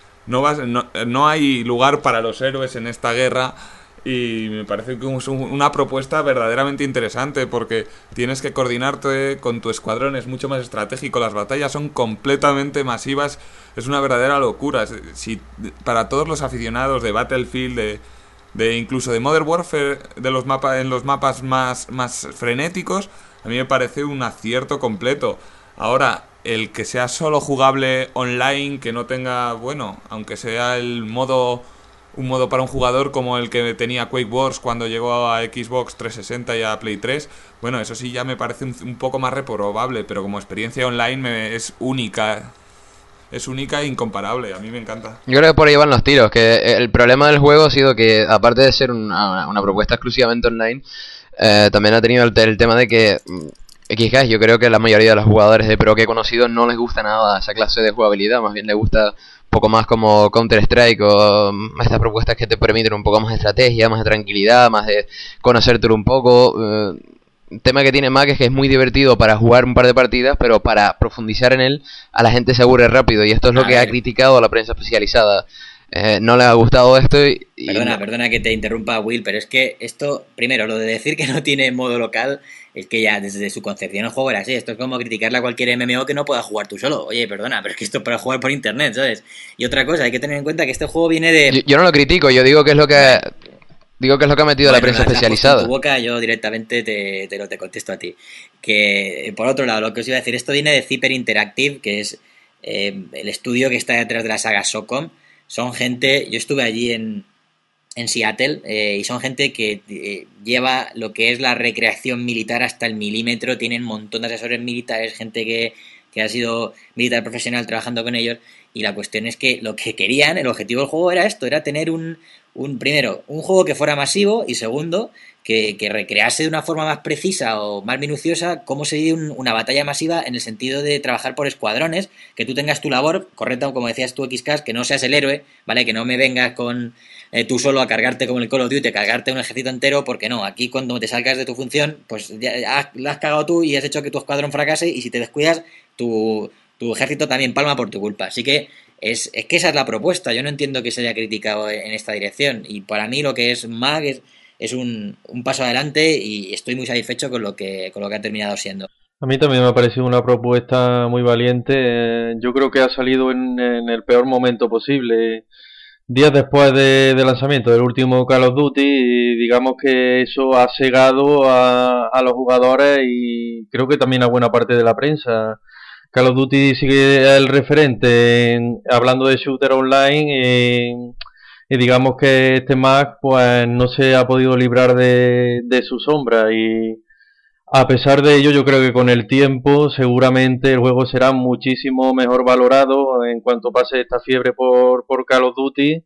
No hay lugar para los héroes en esta guerra y me parece que es una propuesta verdaderamente interesante porque tienes que coordinarte con tu escuadrón, es mucho más estratégico, las batallas son completamente masivas, es una verdadera locura. Para todos los aficionados de Battlefield, de incluso de Modern Warfare, en los mapas más frenéticos, a mí me parece un acierto completo. Ahora, el que sea solo jugable online, que no tenga, bueno, aunque sea un modo para un jugador como el que tenía Quake Wars cuando llegó a Xbox 360 y a Play 3, bueno, eso sí ya me parece un poco más reprobable, pero como experiencia online es única. Es única e incomparable, a mí me encanta. Yo creo que por ahí van los tiros, que el problema del juego ha sido que, aparte de ser una propuesta exclusivamente online, también ha tenido el tema de que XCash, yo creo que la mayoría de los jugadores de pro que he conocido no les gusta nada esa clase de jugabilidad, más bien les gusta poco más como Counter-Strike o estas propuestas que te permiten un poco más de estrategia, más de tranquilidad, más de conocértelo un poco. El tema que tiene Mac es que es muy divertido para jugar un par de partidas, pero para profundizar en él a la gente se aburre rápido, y esto es lo que ha criticado a la prensa especializada. No le ha gustado esto Perdona que te interrumpa, Will, pero es que esto, primero, lo de decir que no tiene modo local, es que ya desde su concepción el juego era así. Esto es como criticarle a cualquier MMO que no pueda jugar tú solo. Oye, perdona, pero es que esto es para jugar por internet, ¿sabes? Y otra cosa, hay que tener en cuenta que este juego viene de... Yo no lo critico, yo digo que es lo que ha metido la prensa especializada. En tu boca, yo directamente te contesto a ti. Que, por otro lado, lo que os iba a decir, esto viene de Zyper Interactive, que es el estudio que está detrás de la saga SOCOM. Son gente, yo estuve allí en Seattle, y son gente que lleva lo que es la recreación militar hasta el milímetro, tienen un montón de asesores militares, gente que ha sido militar profesional trabajando con ellos, y la cuestión es que lo que querían, el objetivo del juego era esto, era tener primero, un juego que fuera masivo, y segundo, que recrease de una forma más precisa o más minuciosa cómo sería una batalla masiva, en el sentido de trabajar por escuadrones, que tú tengas tu labor correcta, como decías tú, XCash, que no seas el héroe, ¿vale? Que no me vengas con tú solo a cargarte como en el Call of Duty, cargarte un ejército entero, porque no, aquí cuando te salgas de tu función, pues ya la has cagado tú y has hecho que tu escuadrón fracase, y si te descuidas, tu ejército también palma por tu culpa. Así que es que esa es la propuesta. Yo no entiendo que se haya criticado en esta dirección, y para mí lo que es MAG es un paso adelante, y estoy muy satisfecho con lo que ha terminado siendo. A mí también me ha parecido una propuesta muy valiente. Yo creo que ha salido en el peor momento posible. Días después del lanzamiento del último Call of Duty, y digamos que eso ha cegado a los jugadores y creo que también a buena parte de la prensa. Call of Duty sigue el referente hablando de shooter online, y digamos que este Mac pues no se ha podido librar de su sombra, y a pesar de ello yo creo que con el tiempo seguramente el juego será muchísimo mejor valorado en cuanto pase esta fiebre por Call of Duty,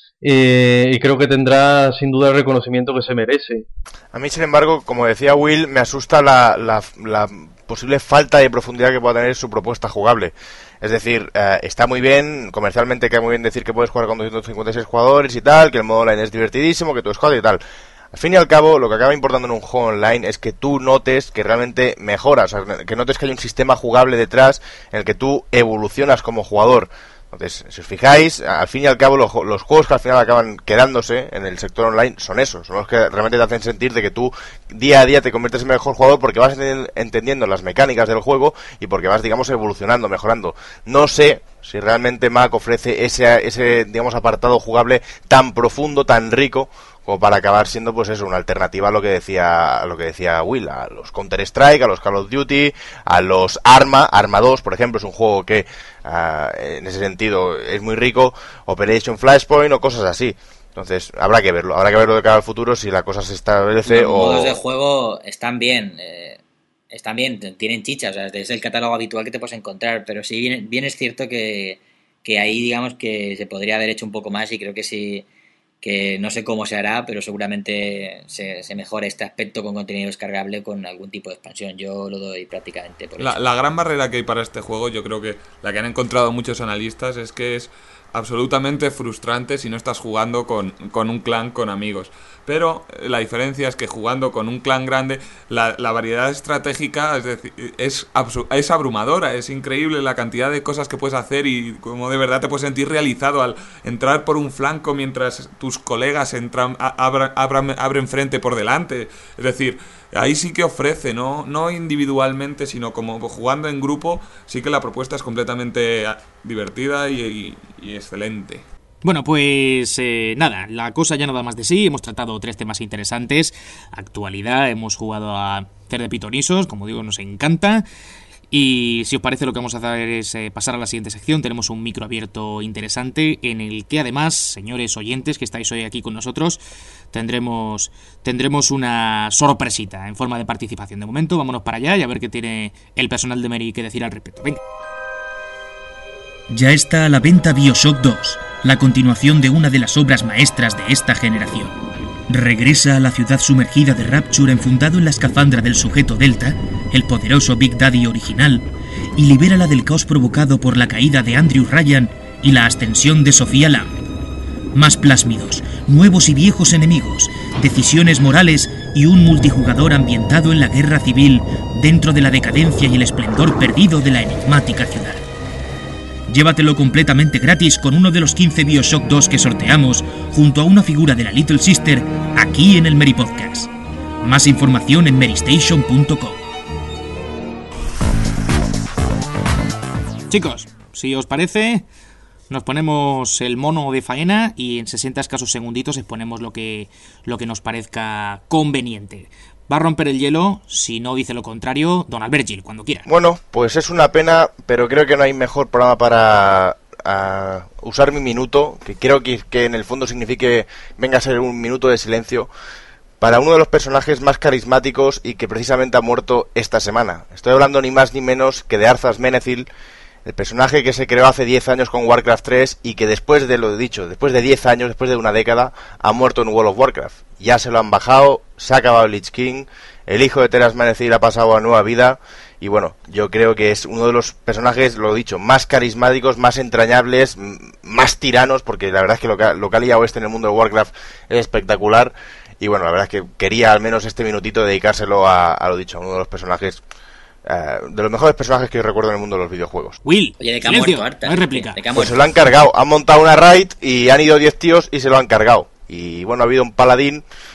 y creo que tendrá sin duda el reconocimiento que se merece. A mí, sin embargo, como decía Will, me asusta la posible falta de profundidad que pueda tener su propuesta jugable. Es decir, está muy bien, comercialmente queda muy bien decir que puedes jugar con 256 jugadores y tal, que el modo online es divertidísimo, que tú escoges y tal. Al fin y al cabo, lo que acaba importando en un juego online es que tú notes que realmente mejoras, o sea, que notes que hay un sistema jugable detrás en el que tú evolucionas como jugador. Entonces, si os fijáis, al fin y al cabo los juegos que al final acaban quedándose en el sector online son esos, son los que realmente te hacen sentir de que tú día a día te conviertes en mejor jugador porque vas entendiendo las mecánicas del juego y porque vas, digamos, evolucionando, mejorando. No sé si realmente Mac ofrece ese digamos, apartado jugable tan profundo, tan rico, como para acabar siendo, pues eso, una alternativa a lo que decía Will, a los Counter-Strike, a los Call of Duty, a los Arma 2, por ejemplo, es un juego que en ese sentido es muy rico, Operation Flashpoint o cosas así. Entonces, habrá que verlo de cara al futuro si la cosa se establece. Los modos de juego están bien, tienen chicha, o sea, es el catálogo habitual que te puedes encontrar, pero sí bien es cierto que ahí, digamos, que se podría haber hecho un poco más, y creo que sí, que no sé cómo se hará, pero seguramente se mejora este aspecto con contenido descargable con algún tipo de expansión. Yo lo doy prácticamente por eso. La gran barrera que hay para este juego, yo creo que la que han encontrado muchos analistas, es que es absolutamente frustrante si no estás jugando con un clan, con amigos. Pero la diferencia es que jugando con un clan grande, la variedad estratégica, es decir, es abrumadora, es increíble la cantidad de cosas que puedes hacer y como de verdad te puedes sentir realizado al entrar por un flanco mientras tus colegas abren frente por delante. Es decir, ahí sí que ofrece, no individualmente, sino como jugando en grupo, sí que la propuesta es completamente divertida y excelente. Bueno, pues nada, la cosa ya no da más de sí. Hemos tratado 3 temas interesantes. Actualidad, hemos jugado a hacer de pitonisos, como digo, nos encanta. Y si os parece, lo que vamos a hacer es pasar a la siguiente sección. Tenemos un micro abierto interesante en el que además, señores oyentes que estáis hoy aquí con nosotros, tendremos una sorpresita en forma de participación. De momento, vámonos para allá y a ver qué tiene el personal de Meri que decir al respecto. Venga. Ya está a la venta BioShock 2, la continuación de una de las obras maestras de esta generación. Regresa a la ciudad sumergida de Rapture enfundado en la escafandra del sujeto Delta, el poderoso Big Daddy original, y libérala del caos provocado por la caída de Andrew Ryan y la ascensión de Sofía Lamb. Más plásmidos, nuevos y viejos enemigos, decisiones morales y un multijugador ambientado en la guerra civil dentro de la decadencia y el esplendor perdido de la enigmática ciudad. Llévatelo completamente gratis con uno de los 15 BioShock 2 que sorteamos junto a una figura de la Little Sister aquí en el Meri Podcast. Más información en meristation.com. Chicos, si os parece, nos ponemos el mono de faena y en 60 escasos segunditos exponemos lo que nos parezca conveniente. Va a romper el hielo, si no dice lo contrario, don Albert Gil, cuando quiera. Bueno, pues es una pena, pero creo que no hay mejor programa para usar mi minuto, que creo que en el fondo signifique, venga a ser un minuto de silencio, para uno de los personajes más carismáticos y que precisamente ha muerto esta semana. Estoy hablando ni más ni menos que de Arthas Menethil, el personaje que se creó hace 10 años con Warcraft 3 y que después de lo dicho, después de 10 años, después de una década, ha muerto en World of Warcraft. Ya se lo han bajado, se ha acabado Lich King, el hijo de Teras Menethil ha pasado a nueva vida y bueno, yo creo que es uno de los personajes, lo dicho, más carismáticos, más entrañables, más tiranos, porque la verdad es que lo que ha liado en el mundo de Warcraft es espectacular y bueno, la verdad es que quería al menos este minutito dedicárselo a lo dicho, a uno de los personajes de los mejores personajes que yo recuerdo en el mundo de los videojuegos. Will, oye, ¿de qué ha muerto Arthas? No hay réplica. Pues se lo han cargado, han montado una raid y han ido 10 tíos y se lo han cargado. Y bueno, ha habido un paladín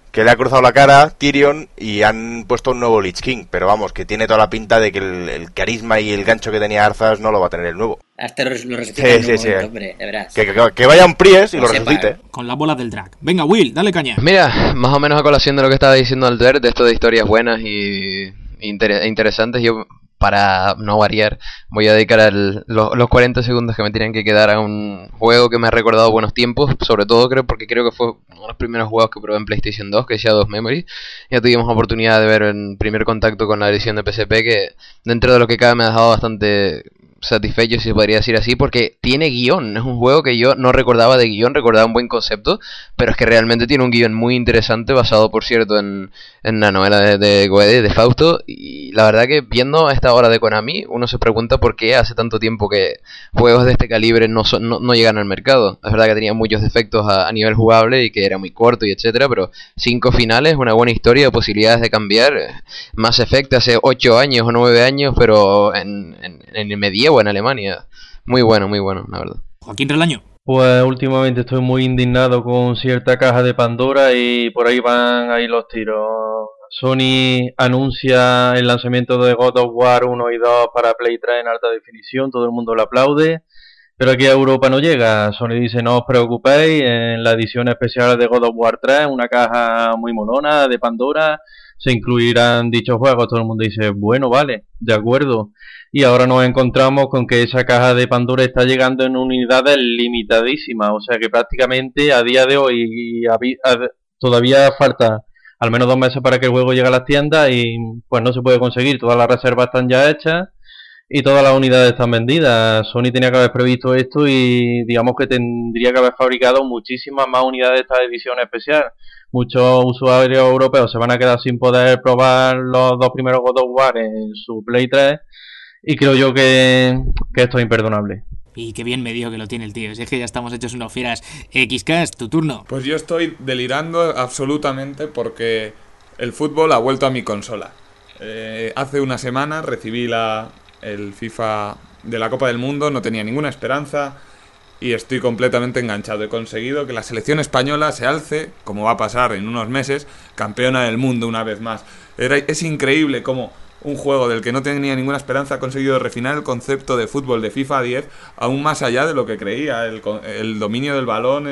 que le ha cruzado la cara Tyrion y han puesto un nuevo Lich King, pero vamos, que tiene toda la pinta de que el carisma y el gancho que tenía Arthas no lo va a tener el nuevo. Hasta lo resucita en un momento, hombre, de verás. Que vaya un Pries y lo resucite. Con la bola del drag. Venga, Will, dale caña. Mira, más o menos a colación de lo que estaba diciendo Albert, de esto de historias buenas y interesantes, yo, para no variar, voy a dedicar los 40 segundos que me tienen que quedar a un juego que me ha recordado buenos tiempos, sobre todo porque creo que fue uno de los primeros juegos que probé en PlayStation 2, que es Shadow of Memory. Ya tuvimos oportunidad de ver en primer contacto con la edición de PSP, que dentro de lo que cabe me ha dejado bastante satisfecho, si se podría decir así, porque tiene guión. Es un juego que yo no recordaba de guión, recordaba un buen concepto, pero es que realmente tiene un guión muy interesante, basado, por cierto, en la novela de Goethe, de Fausto, y la verdad que viendo a esta hora de Konami, uno se pregunta por qué hace tanto tiempo que juegos de este calibre no llegan al mercado. Es verdad que tenía muchos defectos a nivel jugable y que era muy corto y etcétera, pero 5 finales, una buena historia, posibilidades de cambiar. Mass Effect hace 8 años o 9 años, pero en el medievo en Alemania. Muy bueno, la verdad. Joaquín Relaño. Pues últimamente estoy muy indignado con cierta caja de Pandora y por ahí van ahí los tiros. Sony anuncia el lanzamiento de God of War 1 y 2 para Play 3 en alta definición, todo el mundo lo aplaude, pero aquí a Europa no llega. Sony dice: no os preocupéis, en la edición especial de God of War 3, una caja muy monona de Pandora, se incluirán dichos juegos. Todo el mundo dice: bueno, vale, de acuerdo. Y ahora nos encontramos con que esa caja de Pandora está llegando en unidades limitadísimas, o sea que prácticamente a día de hoy todavía falta al menos 2 meses para que el juego llegue a las tiendas y pues no se puede conseguir. Todas las reservas están ya hechas y todas las unidades están vendidas. Sony tenía que haber previsto esto y digamos que tendría que haber fabricado muchísimas más unidades de esta edición especial. Muchos usuarios europeos se van a quedar sin poder probar los 2 primeros God of War en su Play 3 y creo yo que esto es imperdonable. Y qué bien medio que lo tiene el tío. Si es que ya estamos hechos unos fieras. XCast, tu turno. Pues yo estoy delirando absolutamente porque el fútbol ha vuelto a mi consola. Hace una semana recibí el FIFA de la Copa del Mundo, no tenía ninguna esperanza y estoy completamente enganchado. He conseguido que la selección española se alce, como va a pasar en unos meses, campeona del mundo una vez más. Es increíble cómo un juego del que no tenía ninguna esperanza ha conseguido refinar el concepto de fútbol de FIFA 10 aún más allá de lo que creía. El dominio del balón,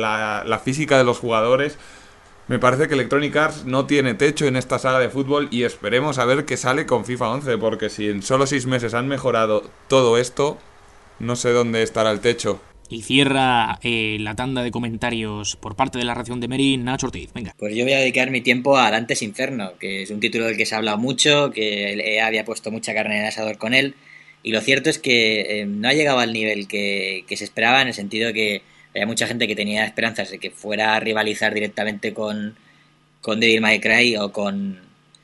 la física de los jugadores. Me parece que Electronic Arts no tiene techo en esta saga de fútbol y esperemos a ver qué sale con FIFA 11, porque si en solo 6 meses han mejorado todo esto, no sé dónde estará el techo. Y cierra la tanda de comentarios por parte de la redacción de Meri, Nacho Ortiz. Venga. Pues yo voy a dedicar mi tiempo a Dante's Inferno, que es un título del que se ha hablado mucho, que el EA había puesto mucha carne en el asador con él, y lo cierto es que no ha llegado al nivel que se esperaba, en el sentido de que había mucha gente que tenía esperanzas de que fuera a rivalizar directamente con Devil May Cry o con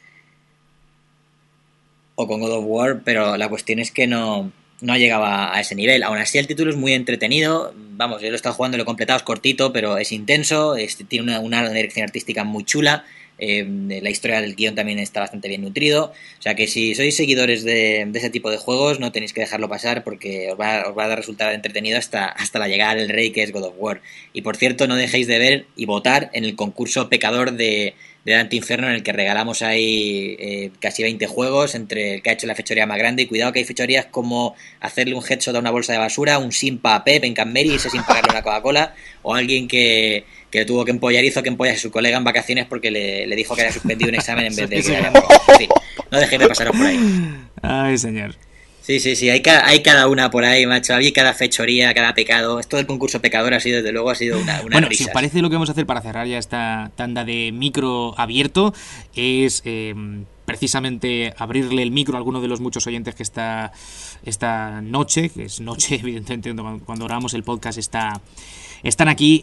God of War, pero la cuestión es que no llegaba a ese nivel. Aún así el título es muy entretenido. Vamos, yo lo he estado jugando, lo he completado, es cortito, pero es intenso, tiene una dirección artística muy chula. La historia del guión también está bastante bien nutrido. O sea que si sois seguidores de ese tipo de juegos, no tenéis que dejarlo pasar, porque os va a resultar entretenido hasta la llegada del rey, que es God of War. Y por cierto, no dejéis de ver y votar en el concurso pecador de Dante Inferno, en el que regalamos ahí casi 20 juegos, entre el que ha hecho la fechoría más grande. Y cuidado, que hay fechorías como hacerle un headshot a una bolsa de basura, un simpa a Pep en Canberry y sin pagarle una Coca-Cola, o alguien que tuvo que empollar, hizo que empollase a su colega en vacaciones porque le dijo que había suspendido un examen en vez de que haya... En fin, no dejéis de pasaros por ahí. Ay, señor. Sí, hay cada una por ahí, macho. Hay cada fechoría, cada pecado. Esto del concurso pecador ha sido, desde luego, una bueno, risa. Si os parece, lo que vamos a hacer para cerrar ya esta tanda de micro abierto es precisamente abrirle el micro a alguno de los muchos oyentes que esta noche, que es noche, evidentemente, cuando grabamos el podcast, están aquí.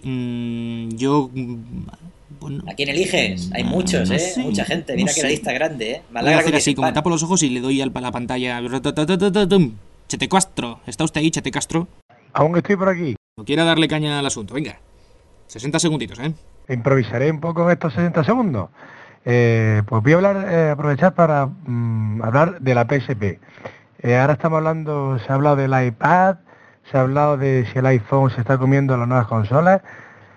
Bueno, ¿a quién eliges? Hay muchos, no sé, mucha gente. Mira que la lista es grande, Me voy a hacer así, como tapo los ojos y le doy a la pantalla. Chete Castro, ¿está usted ahí, Chete Castro? Aún estoy por aquí. No quiera darle caña al asunto, venga. 60 segunditos, Improvisaré un poco en estos 60 segundos. Pues voy a aprovechar para hablar de la PSP. Ahora estamos hablando, se ha hablado del iPad, se ha hablado de si el iPhone se está comiendo las nuevas consolas.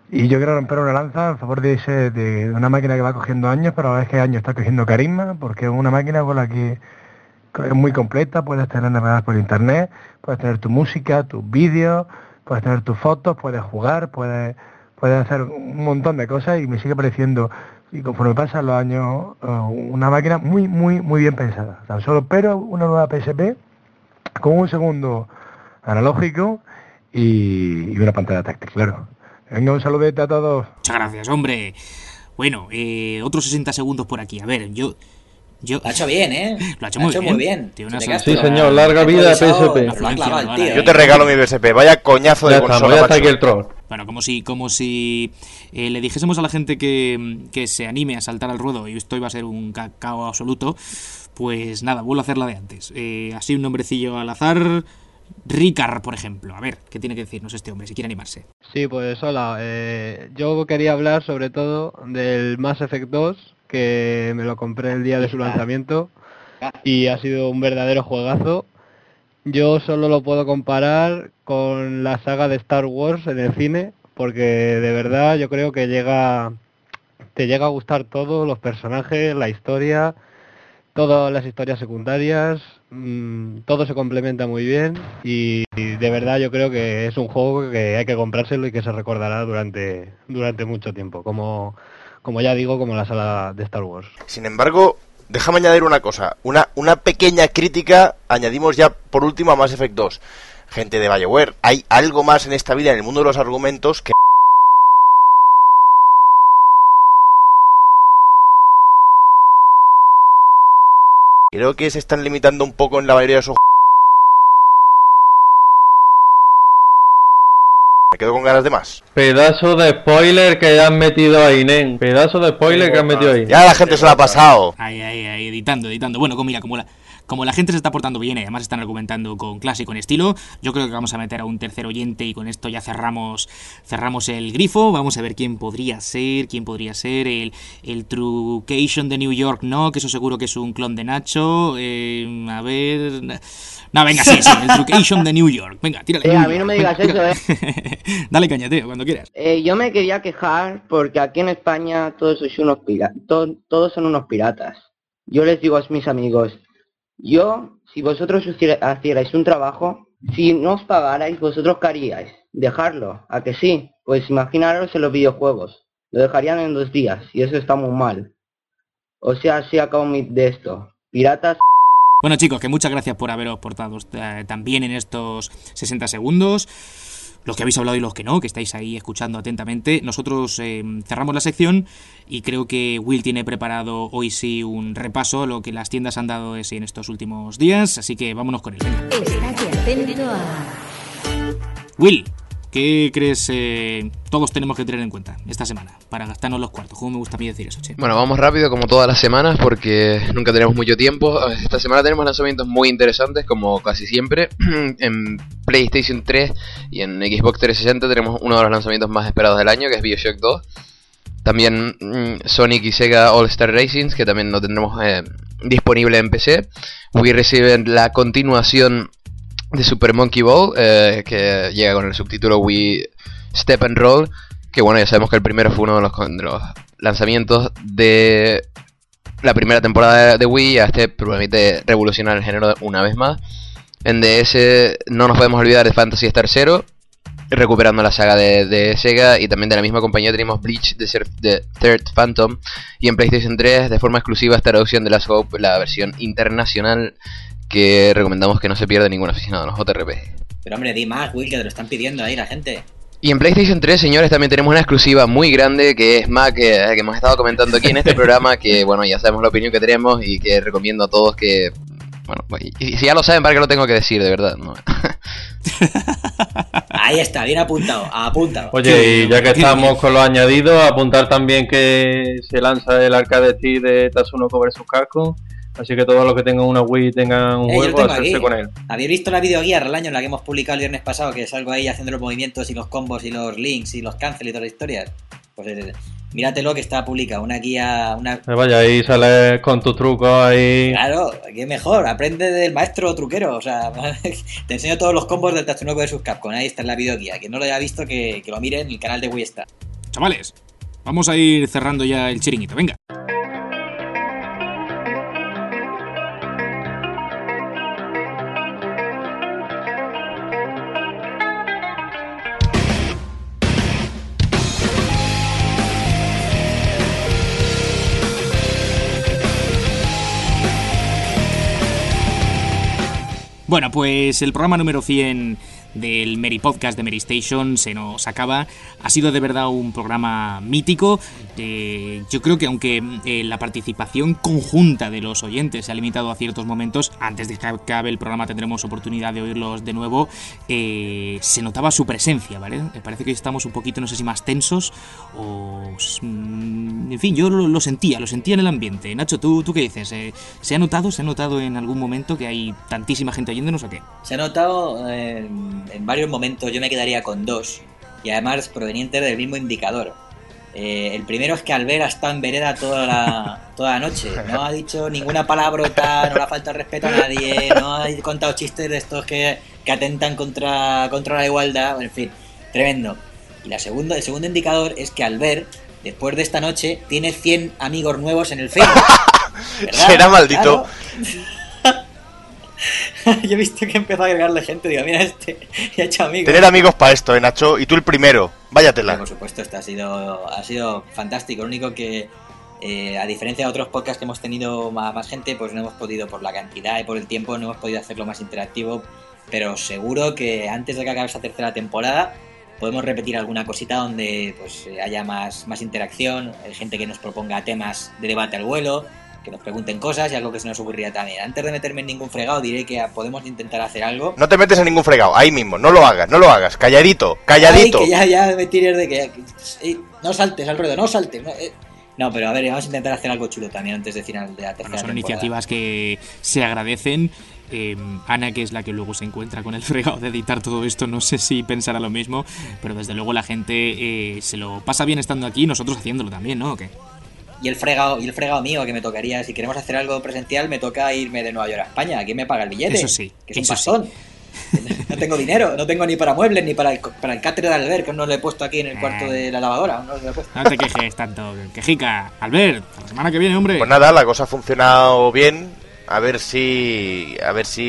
Y yo quiero romper una lanza a favor de una máquina que va cogiendo años, pero a la vez que años está cogiendo carisma, porque es una máquina con la que es muy completa, puedes tener navegadas por internet, puedes tener tu música, tus vídeos, puedes tener tus fotos, puedes jugar, puedes hacer un montón de cosas y me sigue pareciendo, y conforme pasan los años, una máquina muy, muy, muy bien pensada. Tan solo pero una nueva PSP con un segundo analógico y una pantalla táctil, claro. Venga, un saludete a todos. Muchas gracias, hombre. Bueno, otros 60 segundos por aquí. A ver, yo... Lo ha hecho bien, ¿eh? Lo ha hecho muy bien. Sí, señor, larga vida de PSP. Yo te regalo mi PSP, vaya coñazo de consola. Ya está aquí el troll. Bueno, como si le dijésemos a la gente que se anime a saltar al ruedo y esto iba a ser un cacao absoluto, pues nada, vuelvo a hacer la de antes. Así un nombrecillo al azar... Ricard, por ejemplo. A ver, ¿qué tiene que decirnos este hombre si quiere animarse? Sí, pues hola. Yo quería hablar sobre todo del Mass Effect 2, que me lo compré el día de su lanzamiento y ha sido un verdadero juegazo. Yo solo lo puedo comparar con la saga de Star Wars en el cine, porque de verdad yo creo que te llega a gustar todo, los personajes, la historia, todas las historias secundarias, todo se complementa muy bien y de verdad yo creo que es un juego que hay que comprárselo y que se recordará durante mucho tiempo, como ya digo, como la saga de Star Wars. Sin embargo, déjame añadir una cosa, una pequeña crítica, añadimos ya por último a Mass Effect 2. Gente de BioWare, hay algo más en esta vida, en el mundo de los argumentos, que... Creo que se están limitando un poco en la mayoría de sus... Me quedo con ganas de más. Pedazo de spoiler que han metido ahí, nen. Pedazo de spoiler que han metido ahí. Ya la gente se lo ha pasado. Ahí, editando. Bueno, mira, como la gente se está portando bien y además están argumentando con clase y con estilo, yo creo que vamos a meter a un tercer oyente y con esto ya cerramos el grifo. Vamos a ver quién podría ser el Trucation de New York, no, que eso seguro que es un clon de Nacho. A ver... No, venga, sí, el Trucation de New York. Venga, tírale. A mí no me digas eso, Dale caña, tío, cuando quieras. Yo me quería quejar porque aquí en España todos son unos piratas. Yo les digo a mis amigos, si vosotros hicierais un trabajo, si no os pagarais, vosotros qué haríais, dejarlo, ¿a que sí? Pues imaginaros en los videojuegos, lo dejarían en 2 días y eso está muy mal. O sea, así acabo de esto, piratas. Bueno, chicos, que muchas gracias por haberos portado también en estos 60 segundos. Los que habéis hablado y los que no, que estáis ahí escuchando atentamente. Nosotros cerramos la sección y creo que Will tiene preparado hoy sí un repaso a lo que las tiendas han dado en estos últimos días, así que vámonos con él. Estate atento a... Will, ¿qué crees todos tenemos que tener en cuenta esta semana para gastarnos los cuartos? ¿Cómo me gusta a mí decir eso, che? Bueno, vamos rápido como todas las semanas porque nunca tenemos mucho tiempo. Esta semana tenemos lanzamientos muy interesantes como casi siempre. En PlayStation 3 y en Xbox 360 tenemos uno de los lanzamientos más esperados del año, que es BioShock 2. También Sonic y Sega All Star Racing, que también lo tendremos disponible en PC. Wii recibe la continuación de Super Monkey Ball, que llega con el subtítulo Wii Step and Roll, que bueno, ya sabemos que el primero fue uno de los lanzamientos de la primera temporada de Wii. Este promete revolucionar el género una vez más. En DS no nos podemos olvidar de Phantasy Star Zero, recuperando la saga de Sega, y también de la misma compañía tenemos Bleach de Third Phantom, y en PlayStation 3 de forma exclusiva esta traducción de Last Hope, la versión internacional, que recomendamos que no se pierda ningún aficionado a los JRPG. Pero hombre, di más, Will, que te lo están pidiendo ahí la gente. Y en PlayStation 3, señores, también tenemos una exclusiva muy grande, que es Mac, que hemos estado comentando aquí en este programa, que bueno, ya sabemos la opinión que tenemos y que recomiendo a todos que... Bueno, y si ya lo saben, ¿para qué lo tengo que decir, de verdad? ¿No? Ahí está, bien apuntado. Oye, y ya que estamos con los añadidos, apuntar también que se lanza el Arcade Stick de Tatsunoko vs Capcom. Así que todos los que tengan una Wii y tengan un juego, hacerse con él. ¿Habéis visto la videoguía del año en la que hemos publicado el viernes pasado? Que salgo ahí haciendo los movimientos y los combos y los links y los cancel y todas las historias. Pues míratelo, que está publicado. Una guía... Vaya, ahí sales con tus trucos ahí. Claro, qué mejor. Aprende del maestro truquero. O sea, te enseño todos los combos del Tatsunoko vs Capcom. Ahí está en la videoguía. Quien no lo haya visto, que lo mire en el canal de Wii está. chavales, vamos a ir cerrando ya el chiringuito, venga. Bueno, pues el programa número 100 del Meri Podcast de Meri Station se nos acaba. Ha sido de verdad un programa mítico. Yo creo que aunque la participación conjunta de los oyentes se ha limitado a ciertos momentos, antes de que acabe el programa tendremos oportunidad de oírlos de nuevo, se notaba su presencia, ¿vale? Me parece que estamos un poquito, no sé si más tensos o... En fin, yo lo sentía en el ambiente. Nacho, ¿tú qué dices? ¿Se ha notado en algún momento que hay tantísima gente oyéndonos o qué? Se ha notado en varios momentos. Yo me quedaría con 2, y además provenientes del mismo indicador. El primero es que Albert ha estado en vereda toda la noche, no ha dicho ninguna palabrota, no le ha faltado respeto a nadie, no ha contado chistes de estos que atentan contra la igualdad, en fin, tremendo. Y el segundo indicador es que Albert, después de esta noche, tiene 100 amigos nuevos en el Facebook. ¿Verdad? Será maldito. Claro. Yo he visto que empezó a agregarle gente, digo, mira y ha hecho amigos. Tener amigos para esto, Nacho, y tú el primero, váyatela. Sí, por supuesto, esto ha sido fantástico. Lo único que, a diferencia de otros podcasts que hemos tenido más gente, pues no hemos podido, por la cantidad y por el tiempo, no hemos podido hacerlo más interactivo, pero seguro que antes de que acabe esta tercera temporada podemos repetir alguna cosita donde pues haya más interacción, gente que nos proponga temas de debate al vuelo, que nos pregunten cosas y algo que se nos ocurría también. Antes de meterme en ningún fregado, diré que podemos intentar hacer algo. No te metes en ningún fregado, ahí mismo, no lo hagas, calladito. Ay, que ya me tires de que no saltes, Alfredo, no saltes. No, pero a ver, vamos a intentar hacer algo chulo también antes de final de la tercera temporada. Son iniciativas que se agradecen. Ana, que es la que luego se encuentra con el fregado de editar todo esto, no sé si pensará lo mismo, pero desde luego la gente se lo pasa bien estando aquí y nosotros haciéndolo también, ¿no? ¿O qué? Y el fregado mío, que me tocaría, si queremos hacer algo presencial, me toca irme de Nueva York a España. ¿Quién me paga el billete? Eso sí, que es un pastón. No tengo dinero, no tengo ni para muebles, ni para el catre de Albert, que no lo he puesto aquí en el cuarto de la lavadora. No te quejes tanto, quejica. Albert, la semana que viene, hombre. Pues nada, la cosa ha funcionado bien. A ver si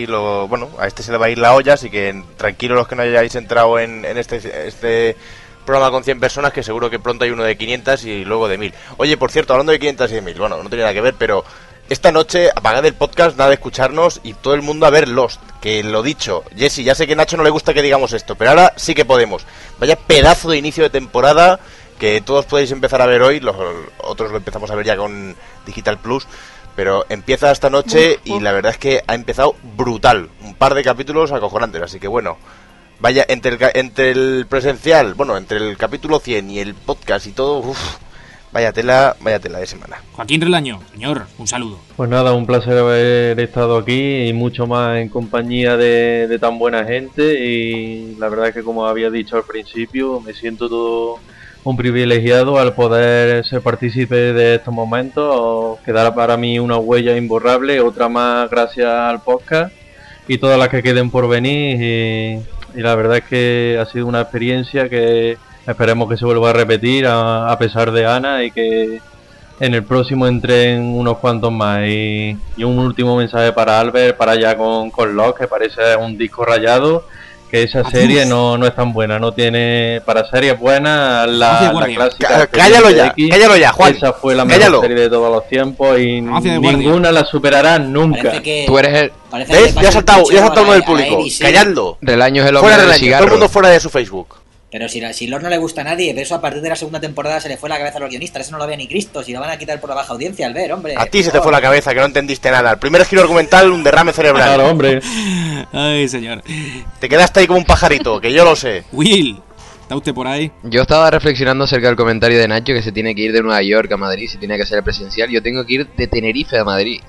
a este se le va a ir la olla, así que tranquilos los que no hayáis entrado en este programa con 100 personas, que seguro que pronto hay uno de 500 y luego de 1000. Oye, por cierto, hablando de 500 y de 1000, bueno, no tiene nada que ver, pero esta noche apagad el podcast, nada de escucharnos y todo el mundo a ver Lost, que lo dicho, Jessy, ya sé que a Nacho no le gusta que digamos esto, pero ahora sí que podemos. Vaya pedazo de inicio de temporada que todos podéis empezar a ver hoy, los otros lo empezamos a ver ya con Digital Plus. Pero empieza esta noche y la verdad es que ha empezado brutal. Un par de capítulos acojonantes, así que bueno. Vaya, entre el presencial, entre el capítulo 100 y el podcast y todo, vaya tela de semana. Joaquín Relaño, señor, un saludo. Pues nada, un placer haber estado aquí y mucho más en compañía de tan buena gente. Y la verdad es que, como había dicho al principio, me siento todo un privilegiado al poder ser partícipe de estos momentos. Quedará para mí una huella imborrable, otra más gracias al podcast y todas las que queden por venir, y la verdad es que ha sido una experiencia que esperemos que se vuelva a repetir a pesar de Ana, y que en el próximo entren unos cuantos más. Y un último mensaje para Albert, para allá con Lost, que parece un disco rayado, que esa serie no es tan buena, no tiene para series buenas la clásica. Cállalo ya, Juan. Esa fue la mejor serie de todos los tiempos y ninguna la superará nunca. Tú eres el... ¿Ves? Ya ha saltado uno del público. Calladlo. Relaño es el hombre del cigarro. Todo el mundo fuera de su Facebook. Pero si Lost no le gusta a nadie, pero eso a partir de la segunda temporada se le fue la cabeza a los guionistas, eso no lo ve ni Cristo, si lo van a quitar por la baja audiencia al ver, hombre. A ti se te fue la cabeza, que no entendiste nada. El primer giro argumental, un derrame cerebral. Claro, hombre. Ay, señor. Te quedaste ahí como un pajarito, que yo lo sé. Will, ¿está usted por ahí? Yo estaba reflexionando acerca del comentario de Nacho, que se tiene que ir de Nueva York a Madrid, se tiene que hacer el presencial. Yo tengo que ir de Tenerife a Madrid,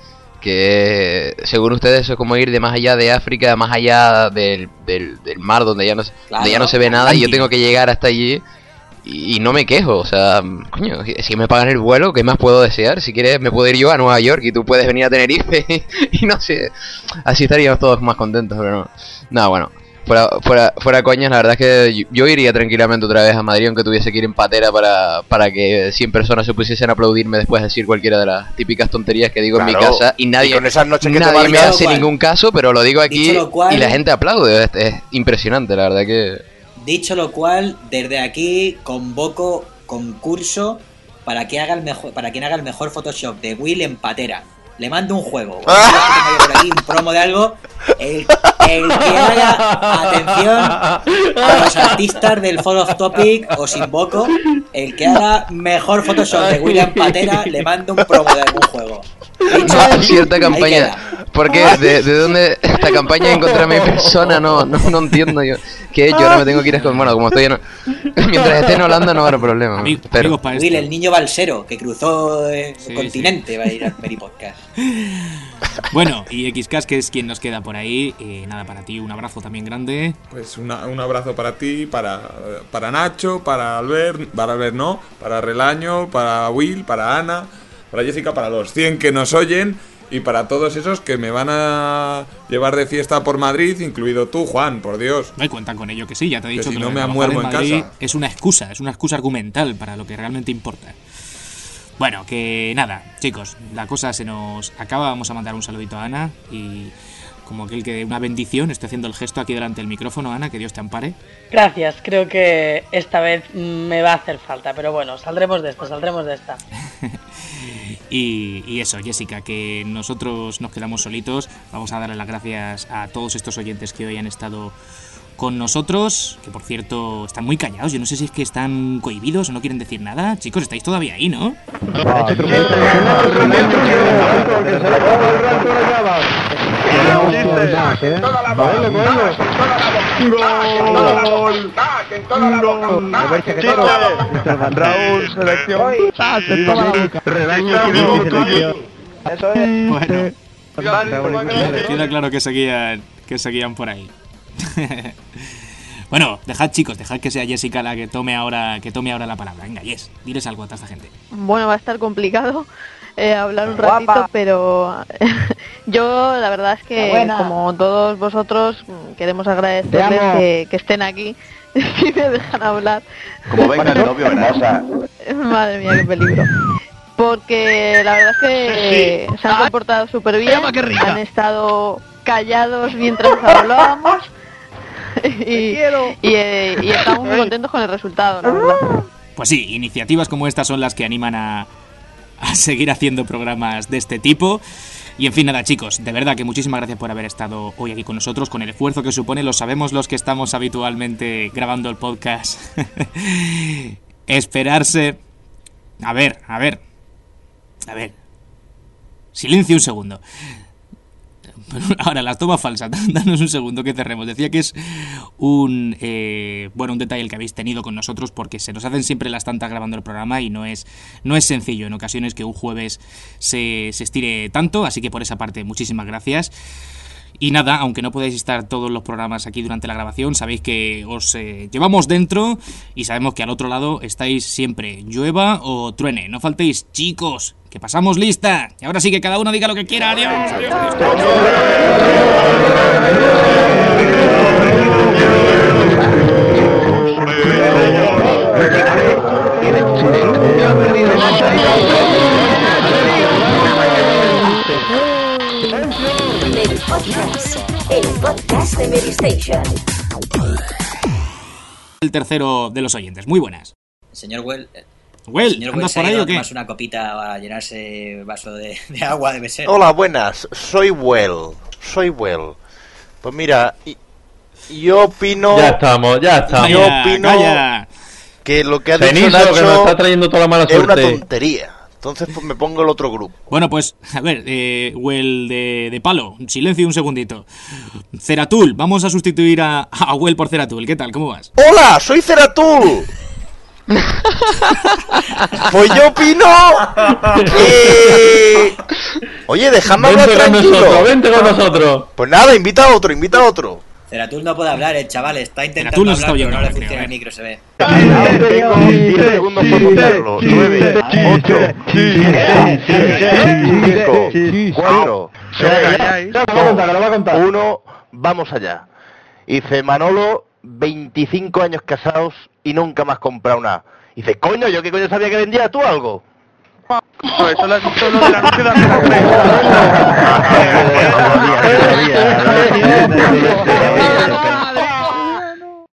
que según ustedes eso es como ir de más allá de África, más allá del mar, donde ya no se ve nada, y yo tengo que llegar hasta allí y no me quejo. O sea, coño, si me pagan el vuelo, ¿qué más puedo desear? Si quieres me puedo ir yo a Nueva York y tú puedes venir a Tenerife y no sé, así estaríamos todos más contentos, pero no. Nada, bueno, fuera coñas, la verdad es que yo iría tranquilamente otra vez a Madrid, aunque tuviese que ir en patera para que 100 personas se pusiesen a aplaudirme después de decir cualquiera de las típicas tonterías que digo en mi casa, y nadie, con esas noches que nadie te me hace ningún caso, pero lo digo aquí cual, y la gente aplaude. Es impresionante, la verdad que... Dicho lo cual, desde aquí convoco concurso para quien haga el mejor Photoshop de Will en patera. Le mando un juego. Por aquí un promo de algo. El que haga, atención, a los artistas del Fall of Topic, os invoco. El que haga mejor Photoshop de Will en patera, le mando un promo de algún juego. Cierta campaña. ¿Por qué? ¿De dónde esta campaña encontrar a mi persona? No entiendo yo. ¿Qué he hecho? Ahora me tengo que ir a... Bueno, como estoy mientras esté en Holanda no habrá problema. Pero... Will, el niño balsero que cruzó el continente, va a ir al Meri Podcast. Bueno, y XCast, que es quien nos queda por ahí. Nada, para ti un abrazo también grande. Pues un abrazo para ti, para Nacho, para Albert no, para Relaño, para Will, para Ana, para Jessica, para los 100 que nos oyen y para todos esos que me van a llevar de fiesta por Madrid, incluido tú, Juan, por Dios. Me cuentan con ello que sí, ya te he dicho que si que no me amuermo en casa. Es una excusa argumental para lo que realmente importa. Bueno, que nada, chicos, la cosa se nos acaba. Vamos a mandar un saludito a Ana y como aquel que una bendición, estoy haciendo el gesto aquí delante del micrófono. Ana, que Dios te ampare. Gracias, creo que esta vez me va a hacer falta, pero bueno, saldremos de esta. Y eso, Jessica, que nosotros nos quedamos solitos. Vamos a darle las gracias a todos estos oyentes que hoy han estado con nosotros, que por cierto están muy callados. Yo no sé si es que están cohibidos o no quieren decir nada. Chicos, estáis todavía ahí, ¿no? Raúl, selección. Bueno, queda claro que seguían por ahí. Bueno, dejad, chicos, dejad que sea Jessica la que tome ahora la palabra. Venga, Jess, diles algo a toda esta gente. Bueno, va a estar complicado hablar un ratito, pero yo la verdad es que como todos vosotros queremos agradecerles que estén aquí y me dejan hablar. Como venga el novio en casa. Madre mía, qué peligro. Porque la verdad es que se han comportado súper bien, han estado callados mientras hablábamos y estamos muy contentos con el resultado, la verdad. Pues sí, iniciativas como estas son las que animan a seguir haciendo programas de este tipo. Y en fin, nada, chicos, de verdad que muchísimas gracias por haber estado hoy aquí con nosotros, con el esfuerzo que supone, lo sabemos los que estamos habitualmente grabando el podcast. Esperarse... A ver. Silencio un segundo. Ahora, las tomas falsas, danos un segundo que cerremos. Decía que es un detalle el que habéis tenido con nosotros, porque se nos hacen siempre las tantas grabando el programa y no es sencillo en ocasiones que un jueves se estire tanto, así que por esa parte muchísimas gracias. Y nada, aunque no podáis estar todos los programas aquí durante la grabación, sabéis que os llevamos dentro y sabemos que al otro lado estáis siempre, llueva o truene. No faltéis, chicos, que pasamos lista. Y ahora sí que cada uno diga lo que quiera. Adiós. El podcast de Meri Station. El tercero de los oyentes. Muy buenas. Señor Well, ¿andas por ahí o qué? ¿Tomas una copita a llenarse vaso de agua? Debe ser. Hola, buenas. Soy Well. Pues mira, yo opino... Ya estamos. Yo opino que lo que ha dicho Nacho que nos está trayendo toda la mala es suerte. una tontería. Entonces pues me pongo el otro grupo. Bueno, pues, a ver, Well de palo, silencio un segundito. Ceratul, vamos a sustituir a Well por Ceratul. ¿Qué tal? ¿Cómo vas? ¡Hola! ¡Soy Ceratul! Pues yo opino que... Oye, déjame hablar tranquilo. Vente con nosotros. Pues nada, invita a otro. Ceratul no puede hablar, el chaval está intentando hablar, pero no le funciona el micro, se ve. Tengo 10 segundos para contarlo. 9, 8, 7, 6, 5, 4, 3, 2, 1, vamos allá. Y dice, Manolo, 25 años casados y nunca más comprado nada. Y dice, coño, ¿yo qué coño sabía que vendías tú algo? No, eso lo has dicho lo del anuncio de Antena 3.